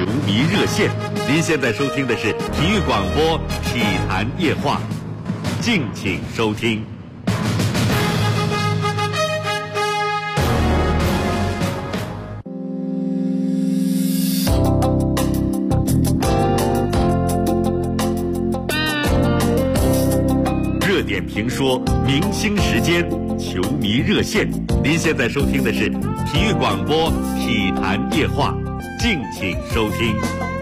球迷热线。您现在收听的是体育广播体坛夜话，敬请收听。热点评说，明星时间，球迷热线。您现在收听的是体育广播体坛夜话，敬请收听。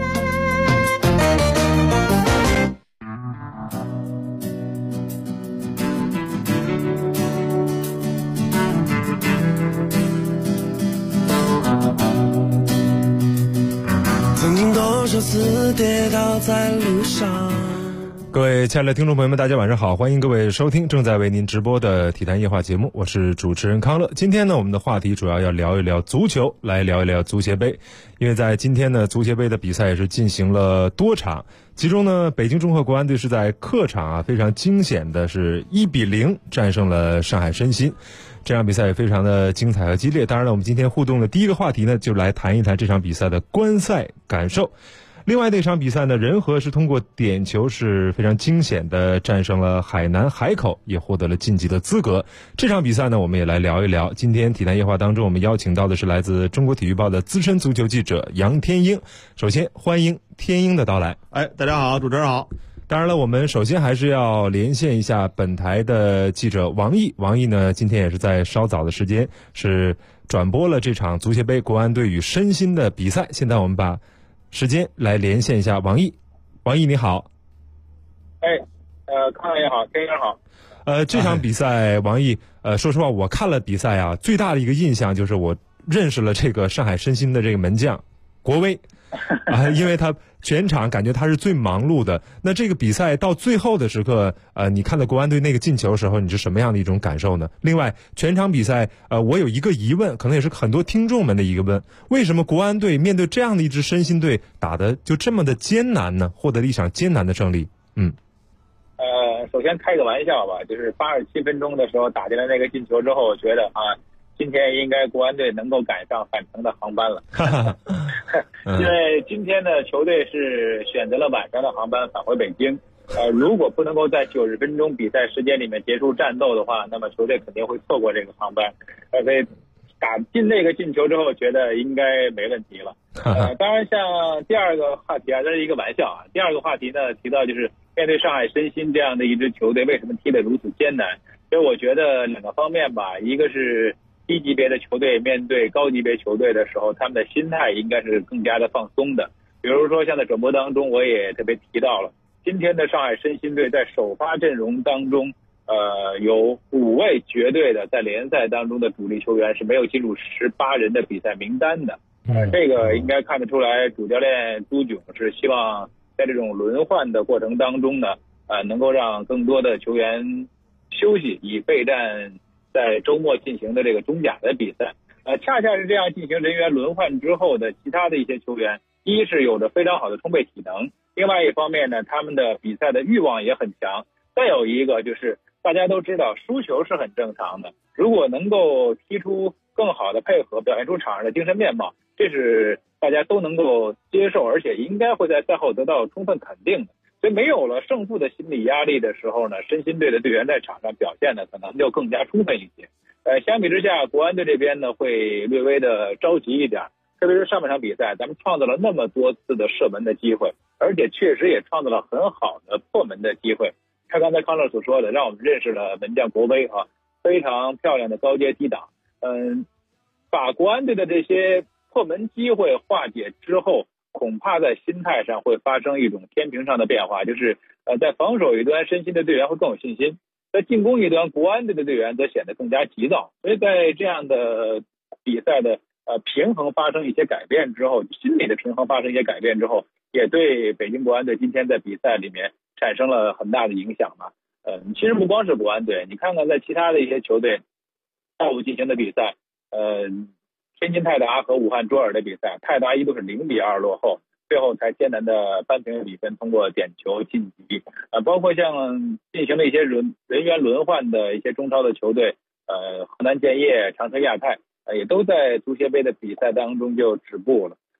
曾经多少次跌倒在路上。 各位亲爱的听众朋友们，大家晚上好，欢迎各位收听正在为您直播的体坛夜话节目，我是主持人康乐。今天呢，我们的话题主要聊一聊足球，来聊一聊足协杯。因为在今天呢，足协杯的比赛也是进行了多场，其中呢，北京中赫国安队是在客场非常惊险的是1-0战胜了上海申鑫。这场比赛也非常的精彩和激烈。当然了，我们今天互动的第一个话题呢，就来谈一谈这场比赛的观赛感受。另外那场比赛呢，仁和是通过点球是非常惊险的战胜了海南海口，也获得了晋级的资格。这场比赛呢，我们也来聊一聊。今天体坛夜话当中，我们邀请到的是来自中国体育报的资深足球记者杨天鹰。首先欢迎天鹰的到来。 大家好，主持人好。 当然了，我们首先还是要连线一下本台的记者王毅。王毅呢，今天也是在稍早的时间是转播了这场足协杯国安队与申鑫的比赛。现在我们把时间来连线一下王毅。王毅你好。 康也好，天也好。 这场比赛，王毅，说实话，我看了比赛啊，最大的一个印象就是我认识了这个上海申鑫的这个门将国威因为他全场感觉他是最忙碌的。那这个比赛到最后的时刻，你看到国安队那个进球的时候，你是什么样的一种感受呢？另外，全场比赛，我有一个疑问，可能也是很多听众们的一个问：为什么国安队面对这样的一支申鑫队打的就这么的艰难呢？获得了一场艰难的胜利。 首先开个玩笑吧，就是87分钟的时候打进了那个进球之后，我觉得今天应该国安队能够赶上返程的航班了因为今天的球队是选择了晚上的航班返回北京。如果不能够在90分钟比赛时间里面结束战斗的话，那么球队肯定会错过这个航班。所以打进那个进球之后，觉得应该没问题了。当然，像第二个话题这是一个玩笑啊。第二个话题呢，提到就是面对上海申鑫这样的一支球队，为什么踢得如此艰难？所以我觉得两个方面吧，一个是低级别的球队面对高级别球队的时候，他们的心态应该是更加的放松的。比如说像在转播当中，我也特别提到了，今天的上海申鑫队在首发阵容当中，有5位绝对的在联赛当中的主力球员是没有进入18人的比赛名单的。这个应该看得出来，主教练朱炯是希望在这种轮换的过程当中呢，能够让更多的球员休息，以备战在周末进行的这个中甲的比赛。恰恰是这样进行人员轮换之后的其他的一些球员，一是有着非常好的充沛体能，另外一方面呢，他们的比赛的欲望也很强。再有一个就是大家都知道输球是很正常的，如果能够踢出更好的配合，表现出场上的精神面貌，这是大家都能够接受，而且应该会在赛后得到充分肯定的。所以没有了胜负的心理压力的时候呢，申鑫队的队员在场上表现呢可能就更加充分一些。相比之下，国安队这边呢会略微的着急一点，特别是上半场比赛，咱们创造了那么多次的射门的机会，而且确实也创造了很好的破门的机会。像刚才康乐所说的，让我们认识了门将国威非常漂亮的高阶低挡。把国安队的这些破门机会化解之后，恐怕在心态上会发生一种天平上的变化，就是在防守一端申鑫的队员会更有信心，在进攻一端国安队的队员则显得更加急躁。所以在这样的比赛的平衡发生一些改变之后，心理的平衡发生一些改变之后，也对北京国安队今天在比赛里面产生了很大的影响嘛。其实不光是国安队，你看看在其他的一些球队下午进行的比赛，天津泰达和武汉卓尔的比赛，泰达一度是0-2落后，最后才艰难的扳平比分，通过点球晋级。包括像进行了一些人员轮换的一些中超的球队，河南建业、长春亚泰，也都在足协杯的比赛当中就止步了。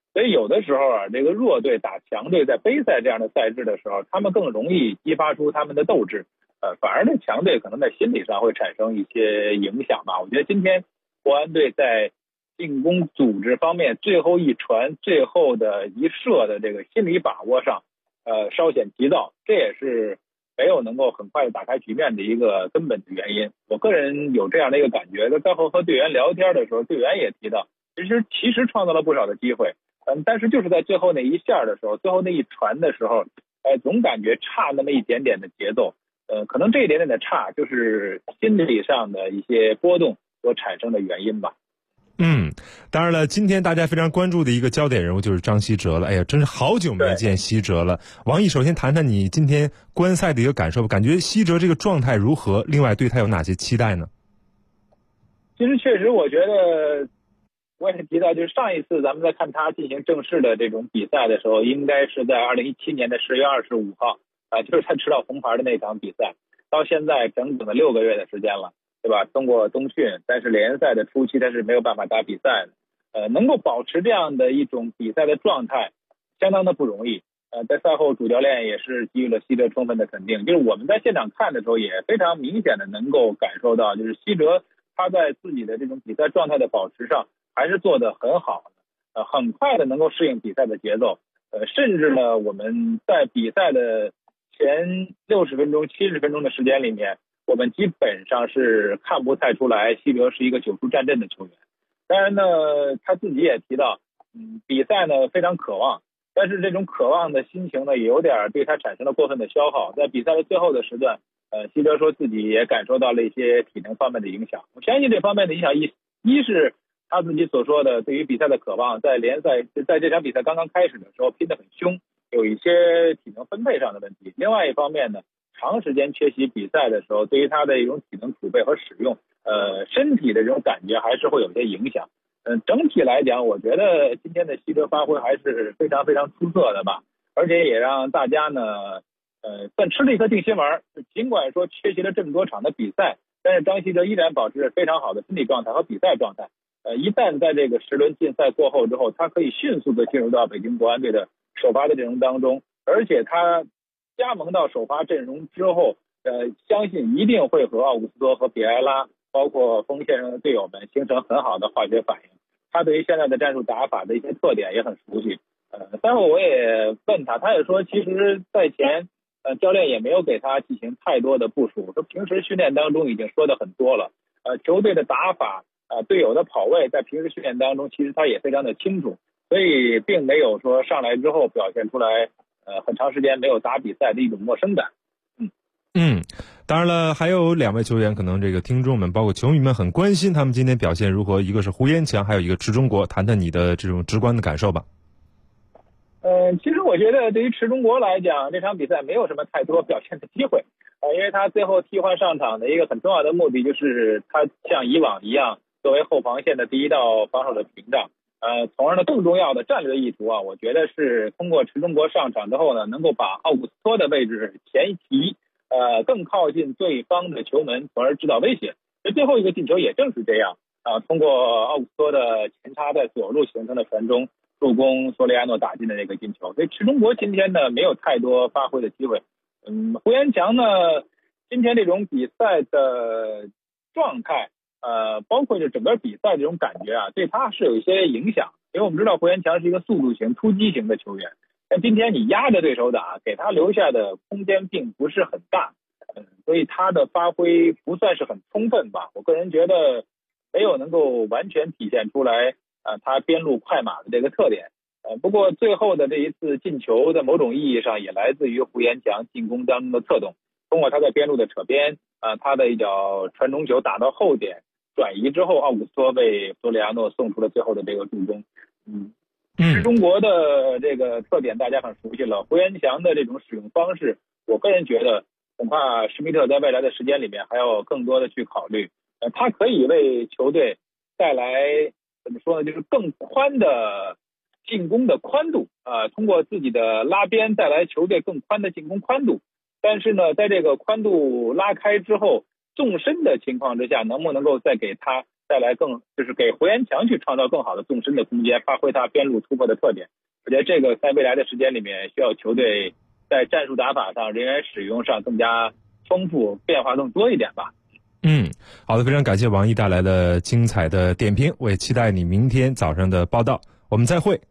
所以有的时候啊，这个弱队打强队，在杯赛这样的赛制的时候，他们更容易激发出他们的斗志，反而呢强队可能在心理上会产生一些影响吧。我觉得今天国安队在进攻组织方面，最后一传、最后的一射的这个心理把握上，稍显急躁，这也是没有能够很快的打开局面的一个根本的原因。我个人有这样的一个感觉，在赛后和队员聊天的时候，队员也提到，其实创造了不少的机会，但是就是在最后那一下的时候，最后那一传的时候，总感觉差那么一点点的节奏，可能这一点点的差就是心理上的一些波动所产生的原因吧。 当然了，今天大家非常关注的一个焦点人物就是张稀哲了。哎呀，真是好久没见稀哲了。王毅，首先谈谈你今天观赛的一个感受吧，感觉稀哲这个状态如何？另外对他有哪些期待呢？ 其实确实，我觉得我也提到，就是上一次咱们在看他进行正式的这种比赛的时候，应该是在2017年的10月25号就是他吃到红牌的那场比赛，到现在整整的6个月的时间了。对吧？通过冬训，但是联赛的初期他是没有办法打比赛的，能够保持这样的一种比赛的状态，相当的不容易。在赛后主教练也是给予了稀哲充分的肯定，就是我们在现场看的时候也非常明显的能够感受到，就是稀哲他在自己的这种比赛状态的保持上还是做得很好的，很快的能够适应比赛的节奏，甚至呢我们在比赛的前60分钟、70分钟的时间里面，我们基本上是看不太出来稀哲是一个久出战阵的球员。当然呢，他自己也提到，比赛呢非常渴望，但是这种渴望的心情呢，也有点对他产生了过分的消耗。在比赛的最后的时段，稀哲说自己也感受到了一些体能方面的影响。我相信这方面的影响一是他自己所说的对于比赛的渴望，在联赛在这场比赛刚刚开始的时候拼得很凶，有一些体能分配上的问题。另外一方面呢，长时间缺席比赛的时候，对于他的一种体能储备和使用，身体的这种感觉还是会有些影响。整体来讲，我觉得今天的稀哲发挥还是非常非常出色的吧，而且也让大家呢，算吃了一颗定心丸。尽管说缺席了这么多场的比赛，但是张稀哲依然保持着非常好的身体状态和比赛状态。一旦在这个10轮竞赛过后之后，他可以迅速的进入到北京国安队的首发的阵容当中，而且他加盟到首发阵容之后，相信一定会和奥古斯托和比埃拉，包括锋线上的队友们形成很好的化学反应。他对于现在的战术打法的一些特点也很熟悉。待会我也问他，他也说其实赛前教练也没有给他进行太多的部署，说平时训练当中已经说的很多了。球队的打法，队友的跑位，在平时训练当中其实他也非常的清楚，所以并没有说上来之后表现出来很长时间没有打比赛的一种陌生感。 当然了，还有2位球员，可能这个听众们包括球迷们很关心他们今天表现如何，一个是胡延强，还有一个池中国，谈谈你的这种直观的感受吧。 其实我觉得对于池中国来讲，这场比赛没有什么太多表现的机会，因为他最后替换上场的一个很重要的目的就是他像以往一样作为后防线的第一道防守的屏障。从而呢更重要的战略意图啊，我觉得是通过池中国上场之后呢，能够把奥古斯托的位置前提，更靠近对方的球门，从而制造威胁。这最后一个进球也正是这样通过奥古斯托的前插在左路形成的传中，助攻索里亚诺打进的那个进球。所以池中国今天呢没有太多发挥的机会。胡延强呢今天这种比赛的状态，包括就整个比赛这种感觉对他是有一些影响。因为我们知道胡延强是一个速度型、突击型的球员，但今天你压着对手打，给他留下的空间并不是很大，所以他的发挥不算是很充分吧。我个人觉得没有能够完全体现出来他边路快马的这个特点。不过最后的这一次进球在某种意义上也来自于胡延强进攻当中的策动，通过他在边路的扯边，他的一脚传中球打到后点转移之后，奥古斯托为索里亚诺送出了最后的这个助攻。中国的这个特点大家很熟悉了，胡延强的这种使用方式，我个人觉得恐怕施密特在未来的时间里面还要更多的去考虑。他可以为球队带来怎么说呢，就是更宽的进攻的宽度，通过自己的拉边带来球队更宽的进攻宽度。但是呢，在这个宽度拉开之后，纵深的情况之下，能不能够再给他带来就是给胡延强去创造更好的纵深的空间，发挥他边路突破的特点。我觉得这个在未来的时间里面，需要球队在战术打法上、人员使用上更加丰富，变化更多一点吧。 好的，非常感谢王毅带来的精彩的点评，我也期待你明天早上的报道。我们再会。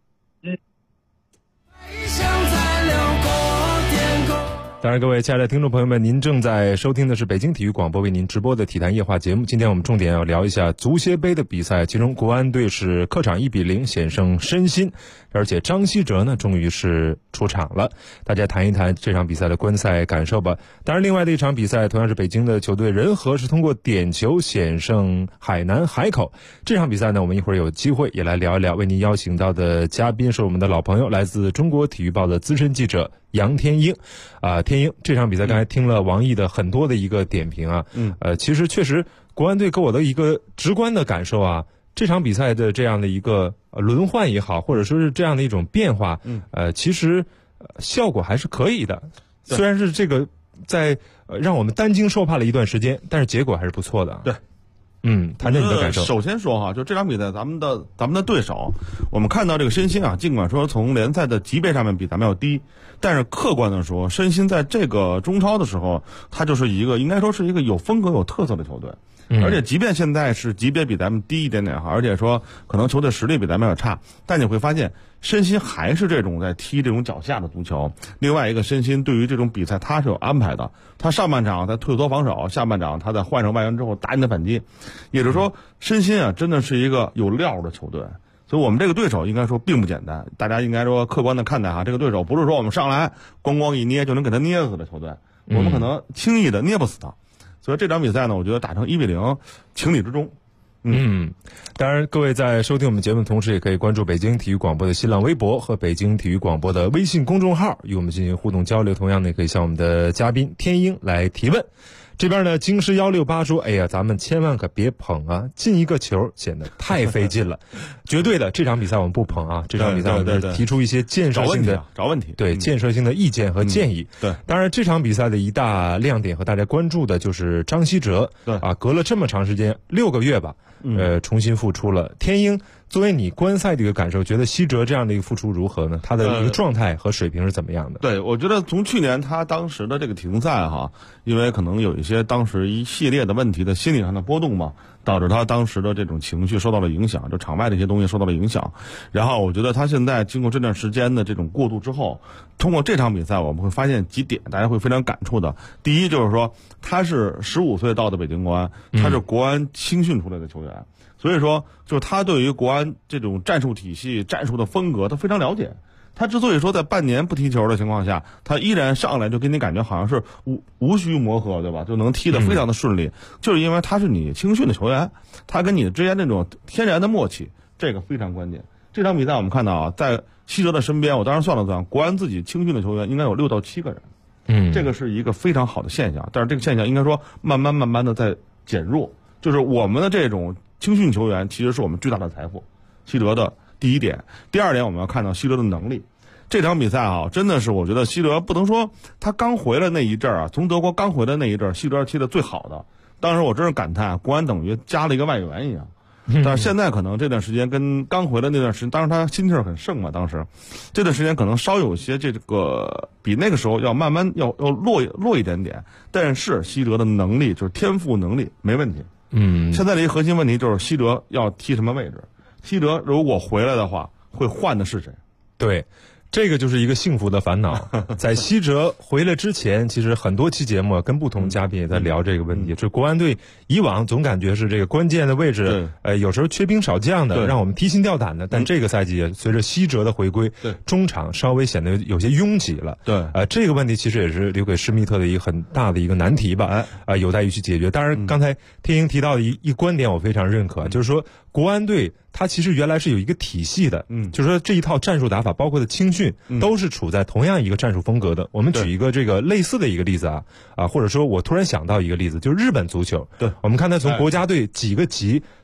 当然，各位亲爱的听众朋友们，您正在收听的是北京体育广播为您直播的体坛夜话节目。今天我们重点要聊一下足协杯的比赛，其中国安队是客场1-0险胜申鑫，而且张稀哲呢终于是出场了。大家谈一谈这场比赛的观赛感受吧。当然，另外的一场比赛同样是北京的球队人和是通过点球险胜海南海口。这场比赛呢，我们一会儿有机会也来聊一聊。为您邀请到的嘉宾是我们的老朋友，来自中国体育报的资深记者杨天鹰。天鹰，这场比赛刚才听了王毅的很多的一个点评啊，其实确实国安队给我的一个直观的感受啊，这场比赛的这样的一个轮换也好，或者说是这样的一种变化，其实效果还是可以的。虽然是这个在让我们担惊受怕了一段时间，但是结果还是不错的。 对。 谈谈你的感受。 首先说哈，就这场比赛，咱们的对手，我们看到这个申鑫啊，尽管说从联赛的级别上面比咱们要低，但是客观的说，申鑫在这个中超的时候，他就是一个应该说是一个有风格、有特色的球队。而且即便现在是级别比咱们低一点点哈，而且说可能球队实力比咱们要差，但你会发现申鑫还是这种在踢这种脚下的足球。另外一个，申鑫对于这种比赛他是有安排的，他上半场他退缩防守，下半场他在换成外援之后打你的反击。也就是说，申鑫啊真的是一个有料的球队。所以我们这个对手应该说并不简单，大家应该说客观的看待哈，这个对手不是说我们上来咣咣一捏就能给他捏死的球队，我们可能轻易的捏不死他。所以这场比赛呢，我觉得打成1-0，情理之中。 当然，各位在收听我们节目的同时，也可以关注北京体育广播的新浪微博和北京体育广播的微信公众号，与我们进行互动交流。同样呢，也可以向我们的嘉宾天鹰来提问。这边呢，京师168说：“哎呀，咱们千万可别捧啊，进一个球显得太费劲了。”绝对的，这场比赛我们不捧啊，这场比赛我们提出一些建设性的找问题， 对建设性的意见和建议。 对， 当然这场比赛的一大亮点和大家关注的就是张稀哲，隔了这么长时间6个月吧，重新复出了。天鹰，作为你观赛的一个感受，觉得稀哲这样的一个复出如何呢？他的一个状态和水平是怎么样的？ 对，我觉得从去年他当时的这个停赛哈，因为可能有一些当时一系列的问题的心理上的波动嘛，导致他当时的这种情绪受到了影响，就场外的一些东西受到了影响。然后我觉得他现在经过这段时间的这种过渡之后，通过这场比赛我们会发现几点大家会非常感触的。第一就是说，他是15岁到的北京国安，他是国安青训出来的球员。所以说，就是他对于国安这种战术体系、战术的风格，他非常了解。他之所以说在半年不踢球的情况下，他依然上来就给你感觉好像是无需磨合，对吧？就能踢得非常的顺利，就是因为他是你青训的球员，他跟你之间那种天然的默契，这个非常关键。这场比赛我们看到啊，在稀哲的身边，我当时算了算，国安自己青训的球员应该有6到7个人，这个是一个非常好的现象。但是这个现象应该说慢慢的在减弱，就是我们的这种青训球员其实是我们最大的财富。稀哲的第一点，第二点我们要看到稀哲的能力。这场比赛啊，真的是我觉得稀哲不能说他刚回来那一阵儿啊，从德国刚回来那一阵儿，稀哲踢的最好的。当时我真是感叹，国安等于加了一个外援一样。但是现在可能这段时间跟刚回来那段时间，当时他心气儿很盛嘛，当时这段时间可能稍有些这个比那个时候要慢慢要弱一点点。但是稀哲的能力就是天赋能力没问题。现在的一个核心问题就是稀哲要踢什么位置。稀哲如果回来的话，会换的是谁？ 对，这个就是一个幸福的烦恼。在稀哲回来之前，其实很多期节目跟不同嘉宾也在聊这个问题。这国安队以往总感觉是这个关键的位置，有时候缺兵少将的，让我们提心吊胆的。但这个赛季随着稀哲的回归，中场稍微显得有些拥挤了。这个问题其实也是留给施密特的一个很大的一个难题吧。有待于去解决。当然，刚才天鹰提到的一观点我非常认可，就是说国安队它其实原来是有一个体系的，就是说这一套战术打法，包括的青训，都是处在同样一个战术风格的。我们举一个这个类似的一个例子或者说我突然想到一个例子，就是日本足球。我们看他从国家队几个级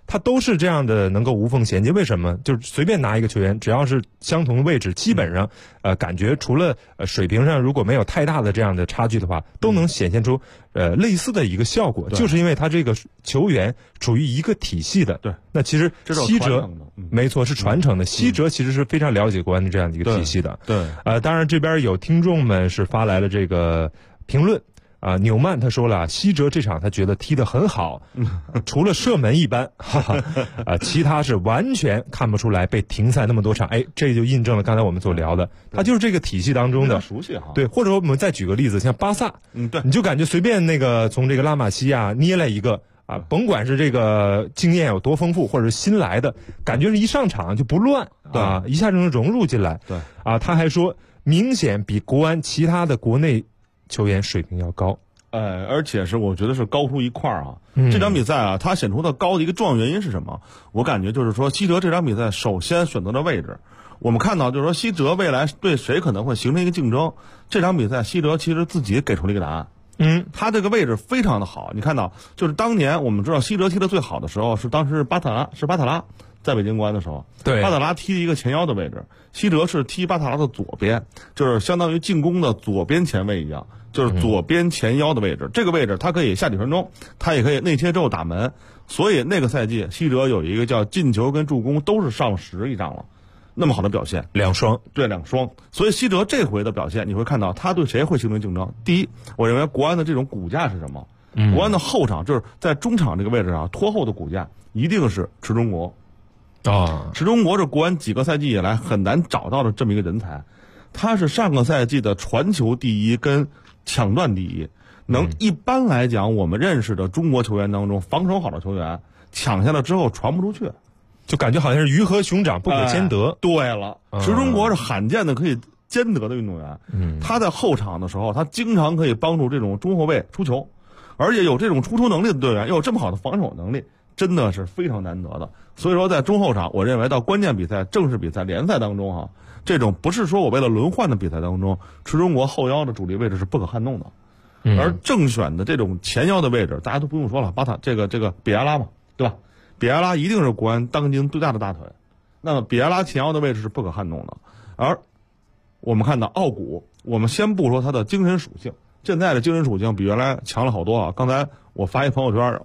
他都是这样的能够无缝衔接。为什么？就是随便拿一个球员，只要是相同的位置，基本上感觉除了水平上如果没有太大的这样的差距的话，都能显现出类似的一个效果，就是因为他这个球员处于一个体系的。 对， 那其实西哲没错是传承的，西哲其实是非常了解国安的这样的一个体系的。 对， 当然这边有听众们是发来了这个评论。纽曼他说了，西哲这场他觉得踢得很好，除了射门一般，其他是完全看不出来被停赛那么多场。这就印证了刚才我们所聊的，他就是这个体系当中的熟悉哈。 对，或者我们再举个例子，像巴萨， 对， 你就感觉随便那个从这个拉玛西亚捏来一个甭管是这个经验有多丰富，或者是新来的，感觉是一上场就不乱一下就能融入进来。 对他还说明显比国安其他的国内球员水平要高， 而且是我觉得是高出一块儿啊。这场比赛啊，他显出的高的一个重要原因是什么？我感觉就是说，西哲这场比赛首先选择的位置，我们看到就是说，西哲未来对谁可能会形成一个竞争。这场比赛，西哲其实自己给出了一个答案。他这个位置非常的好。你看到，就是当年我们知道西哲踢得最好的时候是当时巴塔拉在北京国安的时候， 对， 巴塔拉踢一个前腰的位置，西哲是踢巴塔拉的左边，就是相当于进攻的左边前卫一样，就是左边前腰的位置。这个位置他可以下底传中，他也可以内切之后打门。所以那个赛季西哲有一个叫进球跟助攻都是上10以上了，那么好的表现 2双， 对2双。所以西哲这回的表现，你会看到他对谁会形成竞争。第一，我认为国安的这种骨架是什么？国安的后场就是在中场这个位置上拖后的骨架一定是池忠国。池忠国是国安几个赛季以来很难找到的这么一个人才，他是上个赛季的传球第一跟抢断第一，一般来讲我们认识的中国球员当中，防守好的球员抢下来之后传不出去， 就感觉好像是鱼和熊掌不可兼得。 对了，池忠国是罕见的可以兼得的运动员。他在后场的时候，他经常可以帮助这种中后卫出球，而且有这种出球能力的队员，又有这么好的防守能力，真的是非常难得的。所以说在中后场，我认为到关键比赛、正式比赛、联赛当中这种不是说我为了轮换的比赛当中，池忠国后腰的主力位置是不可撼动的。而正选的这种前腰的位置，大家都不用说了，巴塔这个比埃拉嘛，对吧？比埃拉一定是国安当今最大的大腿，那么比埃拉前腰的位置是不可撼动的。而我们看到奥古，我们先不说他的精神属性，现在的精神属性比原来强了好多啊。刚才我发一朋友圈，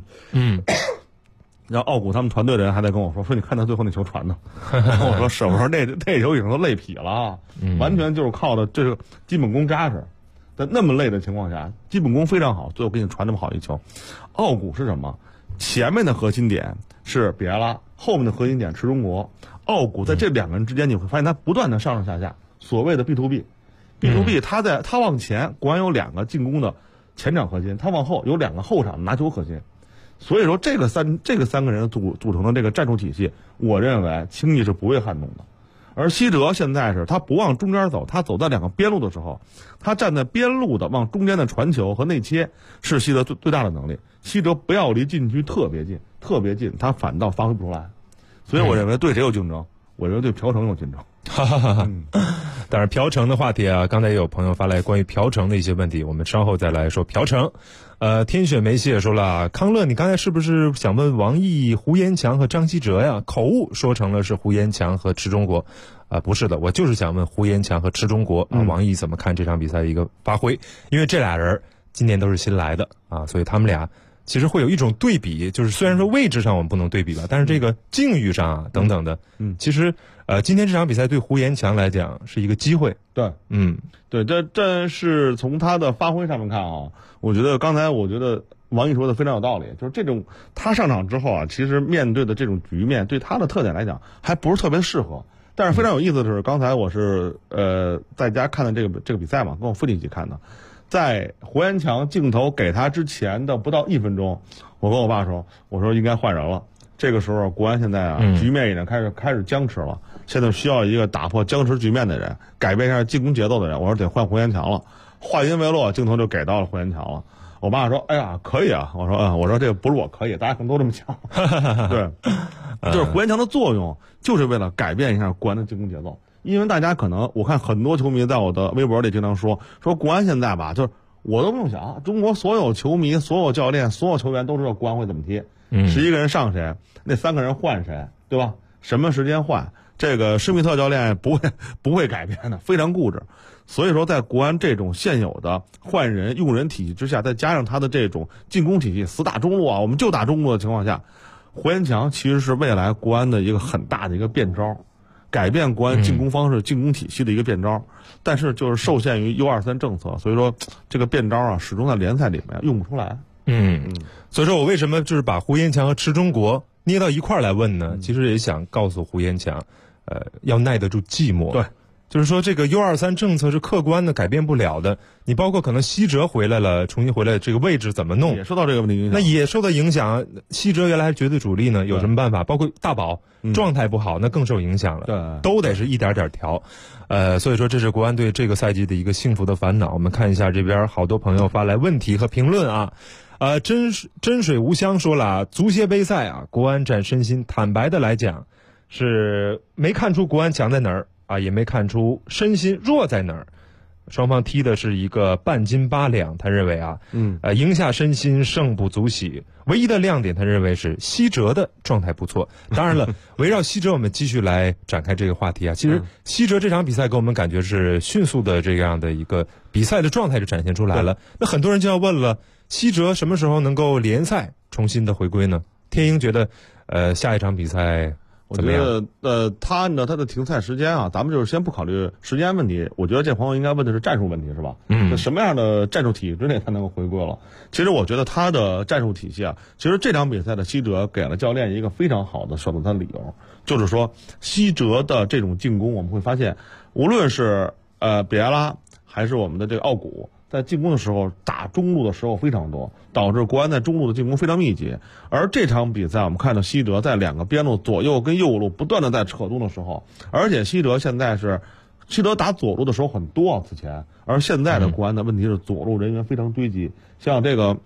然后奥古他们团队的人还在跟我说你看他最后那球传的，我说是，我说那球已经都累劈了完全就是靠的这个基本功扎实。在那么累的情况下，基本功非常好，最后给你传这么好一球。奥古是什么？前面的核心点是比埃拉，后面的核心点池忠国。奥古在这两个人之间，你会发现他不断的上上下下，所谓的 B2B， 他往前，国安有2个进攻的前场核心，他往后有2个后场拿球核心。所以说这个三个人组成的这个战术体系，我认为轻易是不会撼动的。而西哲现在是他不往中间走，他走在2个边路的时候，他站在边路的往中间的传球和内切是西哲最大的能力。西哲不要离禁区特别近，他反倒发挥不出来。所以我认为对谁有竞争？我认为对朴成有竞争。 当然朴成的话题刚才也有朋友发来关于朴成的一些问题，我们稍后再来说朴成。天雪梅西也说了，康乐你刚才是不是想问王毅、胡延强和张稀哲呀？口误说成了是胡延强和池忠国，不是的，我就是想问胡延强和池忠国王毅怎么看这场比赛的一个发挥？因为这俩人今年都是新来的所以他们俩其实会有一种对比，就是虽然说位置上我们不能对比吧，但是这个境遇上等等的，其实今天这场比赛对胡延强来讲是一个机会。 对，对，这是从他的发挥上面看我觉得刚才王毅说的非常有道理，就是这种他上场之后其实面对的这种局面对他的特点来讲还不是特别适合。但是非常有意思的是，刚才我是在家看的这个比赛嘛，跟我父亲一起看的。在胡延强镜头给他之前的不到1分钟，我跟我爸说，我说应该换人了。这个时候国安现在局面已经开始僵持了，现在需要一个打破僵持局面的人，改变一下进攻节奏的人。我说得换胡延强了。话音未落，镜头就给到了胡延强了。我爸说：“哎呀，可以啊！”我说：“我说这个不是我可以，大家可能都这么想。”对，就是胡延强的作用就是为了改变一下国安的进攻节奏。因为大家可能我看很多球迷在我的微博里经常说国安现在吧，就是我都不用想，中国所有球迷、所有教练、所有球员都知道国安会怎么踢，11个人上谁，那3个人换谁，对吧？什么时间换？这个施密特教练不会改变的，非常固执。所以说，在国安这种现有的换人用人体系之下，再加上他的这种进攻体系，死打中路啊，我们就打中路的情况下，胡延强其实是未来国安的一个很大的一个变招，改变国安进攻方式、进攻体系的一个变招。但是就是受限于 U23 政策，所以说这个变招啊，始终在联赛里面用不出来。 所以说我为什么就是把胡延强和池忠国捏到一块儿来问呢？其实也想告诉胡延强，要耐得住寂寞。 对。 就是说，这个 U23 政策是客观的，改变不了的。你包括可能西哲回来了，重新回来，这个位置怎么弄， 也受到这个问题影响。 那也受到影响。西哲原来还是绝对主力呢，有什么办法？包括大宝状态不好，那更受影响了。 对， 都得是一点点调。所以说这是国安队这个赛季的一个幸福的烦恼。我们看一下这边好多朋友发来问题和评论啊。真水无香说了，足协杯赛啊，国安战身心，坦白的来讲，是没看出国安强在哪儿。也没看出身心弱在哪儿，双方踢的是一个半斤八两。他认为赢下身心胜不足喜，唯一的亮点他认为是西哲的状态不错。当然了，围绕西哲我们继续来展开这个话题啊。其实西哲这场比赛给我们感觉是迅速的这样的一个比赛的状态就展现出来了。那很多人就要问了，西哲什么时候能够联赛重新的回归呢？天鹰觉得下一场比赛我觉得他按照他的停赛时间啊，咱们就是先不考虑时间问题。我觉得这朋友应该问的是战术问题，是吧？那什么样的战术体系之内才能够回归了？其实我觉得他的战术体系啊，其实这场比赛的西哲给了教练一个非常好的选择他的理由，就是说西哲的这种进攻，我们会发现，无论是比埃拉还是我们的这个奥古，在进攻的时候打中路的时候非常多，导致国安在中路的进攻非常密集。而这场比赛我们看到西哲在2个边路左右跟右路不断的在扯动的时候，而且西哲打左路的时候很多啊，此前，而现在的国安的问题是左路人员非常堆积，像这个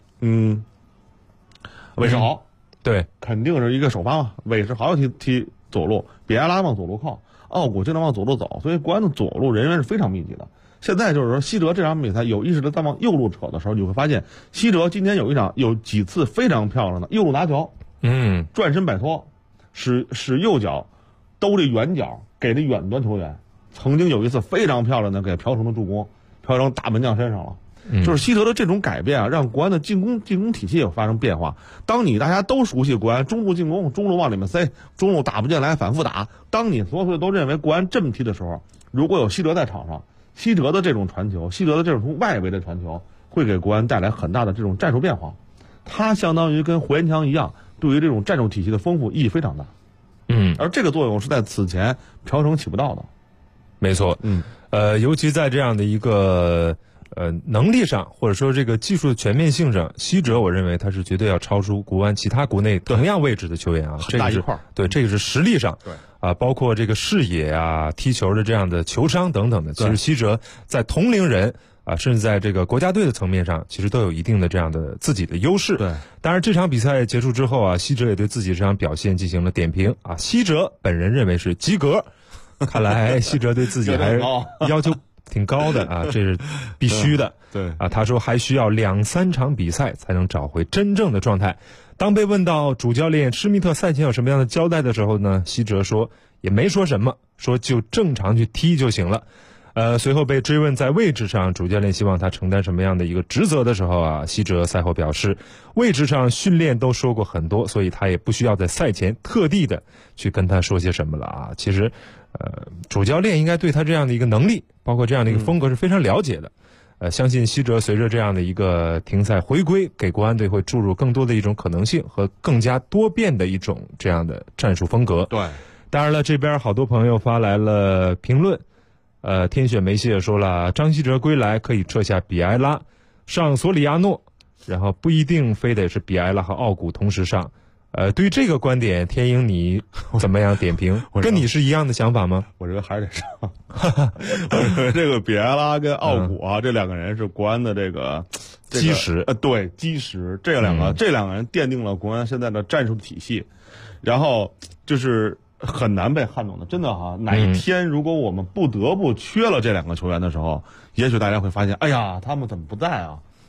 韦世豪， 对， 肯定是一个首发嘛，韦世豪要踢左路，比埃拉往左路靠，奥古经常往左路走，所以国安的左路人员是非常密集的。现在就是说，西哲这场比赛有意识的在往右路扯的时候，你会发现西哲今天有几次非常漂亮的右路拿球，转身摆脱，使右脚兜着远角给那远端球员。曾经有一次非常漂亮的给朴成的助攻，朴成打门将身上了。就是西哲的这种改变啊，让国安的进攻体系也发生变化。当你大家都熟悉国安中路进攻，中路往里面塞，中路打不进来反复打。当你所有都认为国安这么踢的时候，如果有西哲在场上，西哲的这种传球，西哲的这种从外围的传球，会给国安带来很大的这种战术变化。他相当于跟胡延强一样，对于这种战术体系的丰富意义非常大。而这个作用是在此前朴成起不到的。 没错。尤其在这样的一个能力上，或者说这个技术的全面性上，西哲我认为他是绝对要超出国安其他国内同样位置的球员啊。 很大一块。 对，这个是实力上。 对。 包括这个视野啊、踢球的这样的球商等等的，其实西哲在同龄人甚至在这个国家队的层面上，其实都有一定的这样的自己的优势。 对， 当然这场比赛结束之后啊，西哲也对自己这场表现进行了点评啊。西哲本人认为是及格，看来西哲对自己还是要求挺高的啊，这是必须的。 对他说还需要2-3场比赛才能找回真正的状态。当被问到主教练施密特赛前有什么样的交代的时候呢，西哲说也没说什么，说就正常去踢就行了。随后被追问在位置上主教练希望他承担什么样的一个职责的时候啊，西哲赛后表示，位置上训练都说过很多，所以他也不需要在赛前特地的去跟他说些什么了啊。其实主教练应该对他这样的一个能力，包括这样的一个风格是非常了解的。相信西哲随着这样的一个停赛回归，给国安队会注入更多的一种可能性和更加多变的一种这样的战术风格。 对， 当然了，这边好多朋友发来了评论。天选梅西也说了，张稀哲归来可以撤下比埃拉，上索里亚诺，然后不一定非得是比埃拉和奥古同时上。对于这个观点，天鹰你怎么样点评？跟你是一样的想法吗？ 我觉得还是得上。我认为这个比埃拉跟奥古啊，这2个人是国安的这个基石。 对，基石。这两个人奠定了国安现在的战术体系，然后就是很难被撼动的。真的哈，哪一天如果我们不得不缺了这2个球员的时候，也许大家会发现，哎呀，他们怎么不在啊？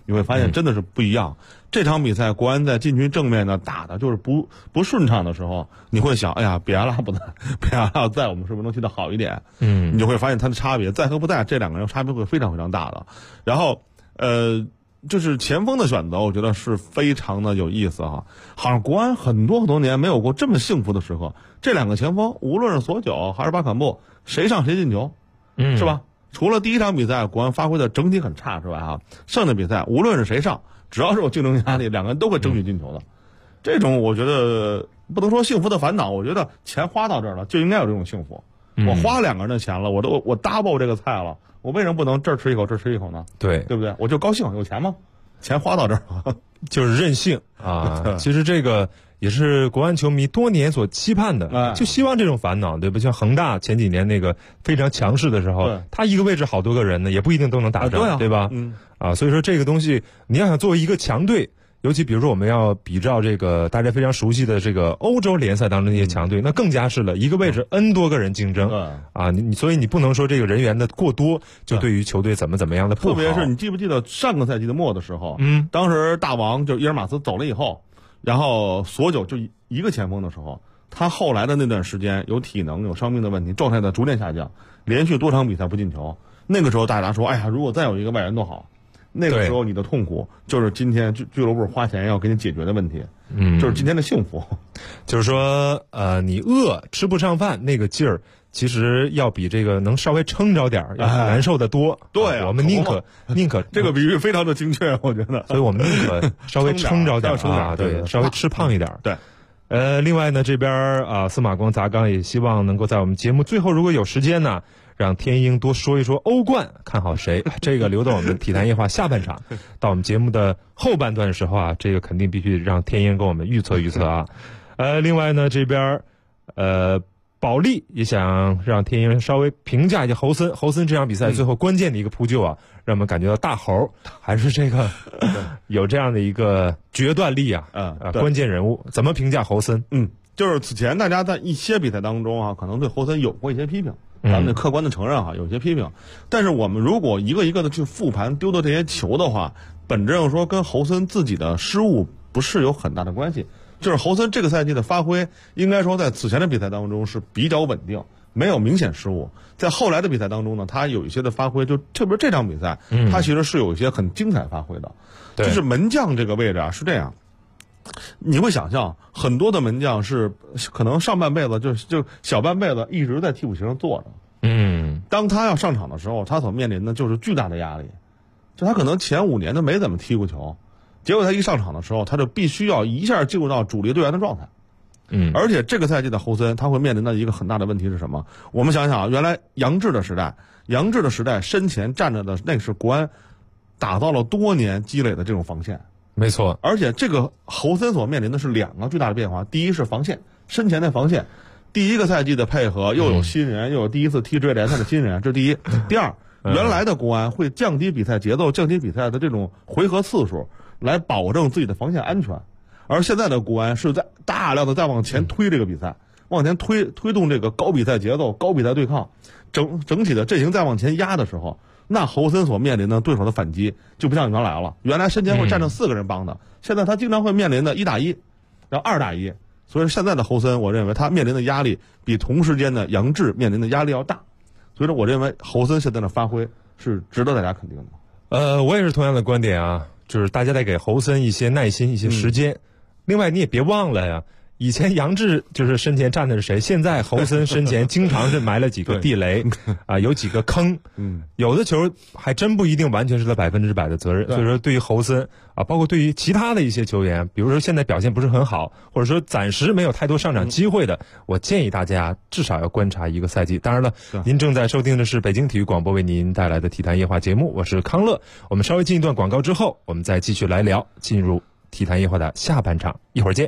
你会发现真的是不一样。这场比赛国安在禁区正面呢打的就是不顺畅的时候，你会想，哎呀，比阿拉不在，比阿拉在，我们是不是能踢得好一点？你就会发现它的差别，在和不在这两个人差别会非常非常大的。然后就是前锋的选择，我觉得是非常的有意思哈。好像国安很多年没有过这么幸福的时刻。这两个前锋，无论是索九还是巴坎布，谁上谁进球，是吧？除了第一场比赛国安发挥的整体很差之外哈，剩下比赛无论是谁上，只要是有竞争压力，两个人都会争取进球的。这种我觉得不能说幸福的烦恼，我觉得钱花到这儿了就应该有这种幸福。我花两个人的钱了，我 double 这个菜了，我为什么不能这儿吃一口这儿吃一口呢？对不对？我就高兴，有钱吗？钱花到这儿了， 就是任性啊！其实这个也是国安球迷多年所期盼的，就希望这种烦恼，对吧？像恒大前几年那个非常强势的时候，他一个位置好多个人呢，也不一定都能打仗，对吧？所以说这个东西，你要想作为一个强队。尤其比如说我们要比照这个大家非常熟悉的这个欧洲联赛当中那些强队，那更加是了一个位置 N 多个人竞争所以你不能说这个人员的过多就对于球队怎么样的不好。 特别是你记不记得上个赛季的末的时候，当时大王就伊尔马斯走了以后，然后索九就一个前锋的时候，他后来的那段时间有体能有伤病的问题，状态的逐渐下降，连续多场比赛不进球。那个时候大家说，哎呀，如果再有一个外援多好。那个时候你的痛苦就是今天俱乐部花钱要给你解决的问题，就是今天的幸福。 就是说你饿吃不上饭那个劲儿，其实要比这个能稍微撑着点要难受的多。 对， 我们宁可这个比喻非常的精确，我觉得。 所以我们宁可稍微撑着点对，稍微吃胖一点。 对。 另外呢，这边司马光砸缸也希望能够在我们节目最后如果有时间呢，让天鹰多说一说欧冠看好谁，这个留到我们体坛夜话下半场，到我们节目的后半段的时候啊，这个肯定必须让天鹰跟我们预测啊。另外呢，这边保利也想让天鹰稍微评价一下侯森这场比赛最后关键的一个扑救啊，让我们感觉到大侯还是这个有这样的一个决断力关键人物。怎么评价侯森？ 就是此前大家在一些比赛当中啊，可能对侯森有过一些批评。咱们得客观的承认有些批评，但是我们如果一个一个的去复盘丢的这些球的话，本质上说跟侯森自己的失误不是有很大的关系。就是侯森这个赛季的发挥，应该说在此前的比赛当中是比较稳定，没有明显失误。在后来的比赛当中呢，他有一些的发挥，就特别这场比赛，他其实是有一些很精彩发挥的。就是门将这个位置是这样。你会想象很多的门将是可能上半辈子就小半辈子一直在替补席上坐着，当他要上场的时候，他所面临的就是巨大的压力。就他可能前5年都没怎么踢过球，结果他一上场的时候，他就必须要一下进入到主力队员的状态。而且这个赛季的侯森他会面临的一个很大的问题是什么？我们想想原来杨志的时代身前站着的那是国安打造了多年积累的这种防线。 没错， 而且这个侯森所面临的是2个巨大的变化。第一是防线，身前的防线，第一个赛季的配合又有新人，又有第一次踢职业联赛的新人，这是第一。第二，原来的国安会降低比赛节奏，降低比赛的这种回合次数，来保证自己的防线安全。而现在的国安是在大量的在往前推这个比赛，往前推动这个高比赛节奏、高比赛对抗，整体的阵型再往前压的时候。那侯森所面临的对手的反击就不像原来了，原来身前会站着4个人帮的，现在他经常会面临的1打1，然后2打1，所以现在的侯森，我认为他面临的压力比同时间的杨志面临的压力要大，所以说我认为侯森现在的发挥是值得大家肯定的。 我也是同样的观点啊，就是大家得给侯森一些耐心、一些时间。另外你也别忘了呀。以前杨志就是身前站的是谁？现在侯森身前经常是埋了几个地雷有几个坑，有的球还真不一定完全是他100%的责任。所以说，对于侯森包括对于其他的一些球员，比如说现在表现不是很好，或者说暂时没有太多上场机会的，我建议大家至少要观察1个赛季。当然了，您正在收听的是北京体育广播为您带来的体坛夜话节目，我是康乐。我们稍微进一段广告之后，我们再继续来聊，进入体坛夜话的下半场，一会儿见。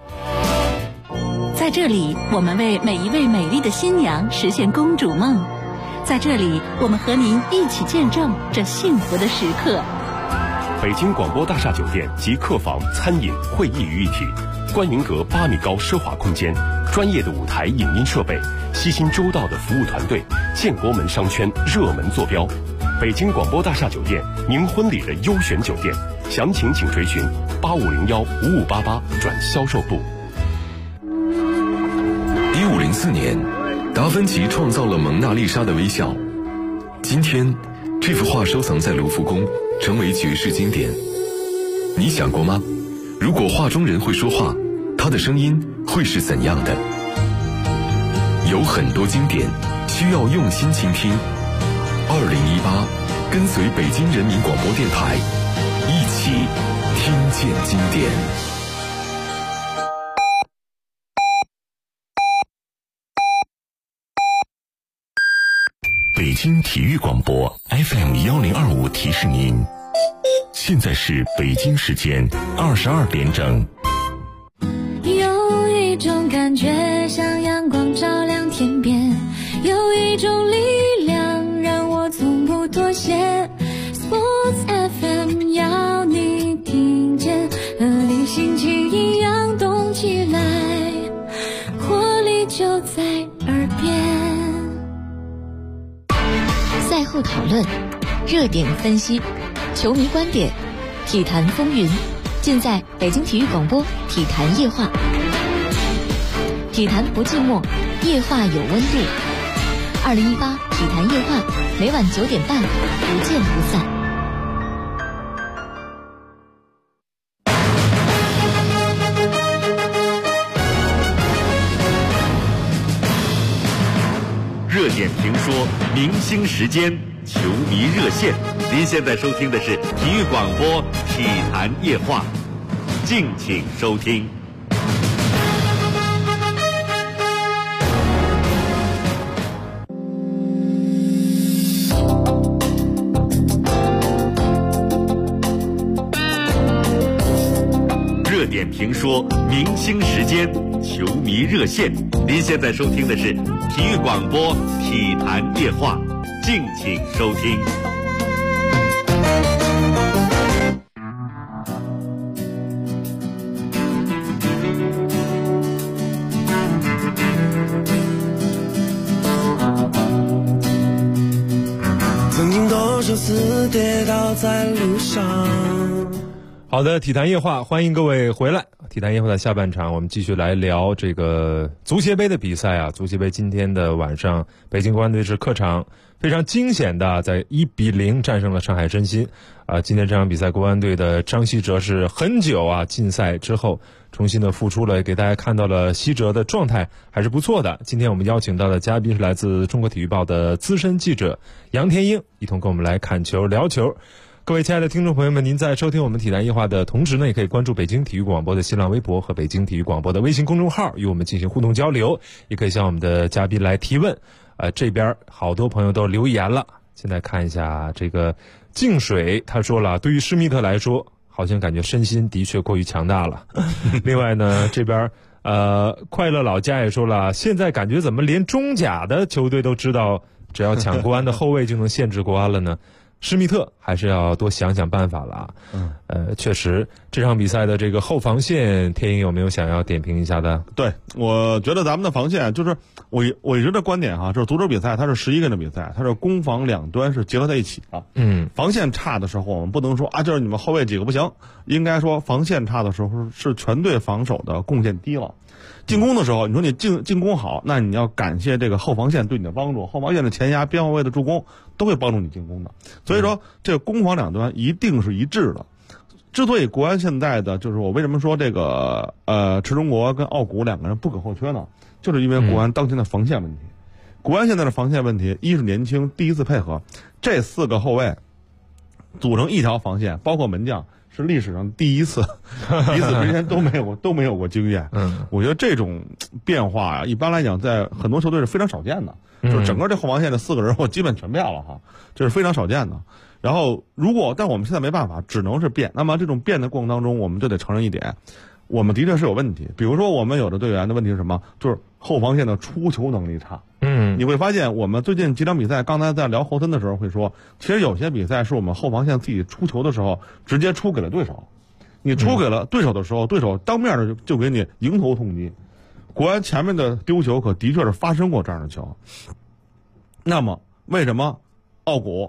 在这里，我们为每一位美丽的新娘实现公主梦。在这里，我们和您一起见证这幸福的时刻。 北京广播大厦酒店集客房、餐饮、会议于一体，观云阁8米高奢华空间，专业的舞台影音设备，悉心周到的服务团队，建国门商圈热门坐标。 北京广播大厦酒店，您婚礼的优选酒店，详情请垂询85015588转销售部。 1504年，达芬奇创造了蒙娜丽莎的微笑。今天，这幅画收藏在卢浮宫，成为绝世经典。你想过吗？如果画中人会说话，他的声音会是怎样的？有很多经典需要用心倾听。2018，跟随北京人民广播电台，一起听见经典。 北京体育广播 FM1025提示您，现在是北京时间22点整。 有一种感觉像阳光照亮天边，有一种力量让我从不妥协。 Sports FM 要你听见，和你心情一样动起来，活力就在耳边。赛后讨论，热点分析，球迷观点，体坛风云，尽在北京体育广播体坛夜话。体坛不寂寞，夜话有温度。2018体坛夜话，每晚9点半，不见不散。 热点评说，明星时间，球迷热线。您现在收听的是体育广播体坛夜话，敬请收听。热点评说，明星时间，球迷热线。您现在收听的是体育广播体坛夜话，敬请收听。 曾经多少次跌倒在路上。 好的，体坛夜话，欢迎各位回来。体坛夜话的下半场，我们继续来聊这个足协杯的比赛啊。足协杯今天的晚上，北京国安队是客场非常惊险的在1-0战胜了上海申鑫。今天这场比赛，国安队的张稀哲是很久禁赛之后重新的复出了，给大家看到了稀哲的状态还是不错的。今天我们邀请到的嘉宾是来自中国体育报的资深记者杨天英，一同跟我们来看球聊球。各位亲爱的听众朋友们，您在收听我们体坛夜话的同时呢，也可以关注北京体育广播的新浪微博和北京体育广播的微信公众号，与我们进行互动交流，也可以向我们的嘉宾来提问。这边好多朋友都留言了，现在看一下这个净水，他说了，对于施密特来说，好像感觉身心的确过于强大了。另外呢，这边快乐老家也说了，现在感觉怎么连中甲的球队都知道，只要抢国安的后卫就能限制国安了呢？施密特还是要多想想办法了啊。确实这场比赛的这个后防线，天英有没有想要点评一下的？ 对，我觉得咱们的防线就是我一直的观点就是足球比赛它是11个人的比赛，它是攻防两端是结合在一起的。防线差的时候，我们不能说就是你们后卫几个不行，应该说防线差的时候是全队防守的贡献低了。进攻的时候，你说你进攻好，那你要感谢这个后防线对你的帮助，后防线的前压、边后卫的助攻都会帮助你进攻的。所以说，这个攻防两端一定是一致的。之所以国安现在的就是我为什么说这个池忠国跟奥古两个人不可或缺呢？就是因为国安当前的防线问题。国安现在的防线问题，一是年轻，第一次配合，这4个后卫组成一条防线，包括门将。是历史上第一次，彼此之间都没有过经验。我觉得这种变化一般来讲在很多球队是非常少见的。就是整个这后防线的4个人，我基本全变了哈，这是非常少见的。然后但我们现在没办法，只能是变。那么这种变的过程当中，我们就得承认一点，我们的确是有问题。比如说我们有的队员的问题是什么？就是后防线的出球能力差。你会发现我们最近几场比赛，刚才在聊侯森的时候会说，其实有些比赛是我们后防线自己出球的时候直接出给了对手。你出给了对手的时候，对手当面的就给你迎头痛击。国安前面的丢球可的确是发生过这样的球。那么为什么奥古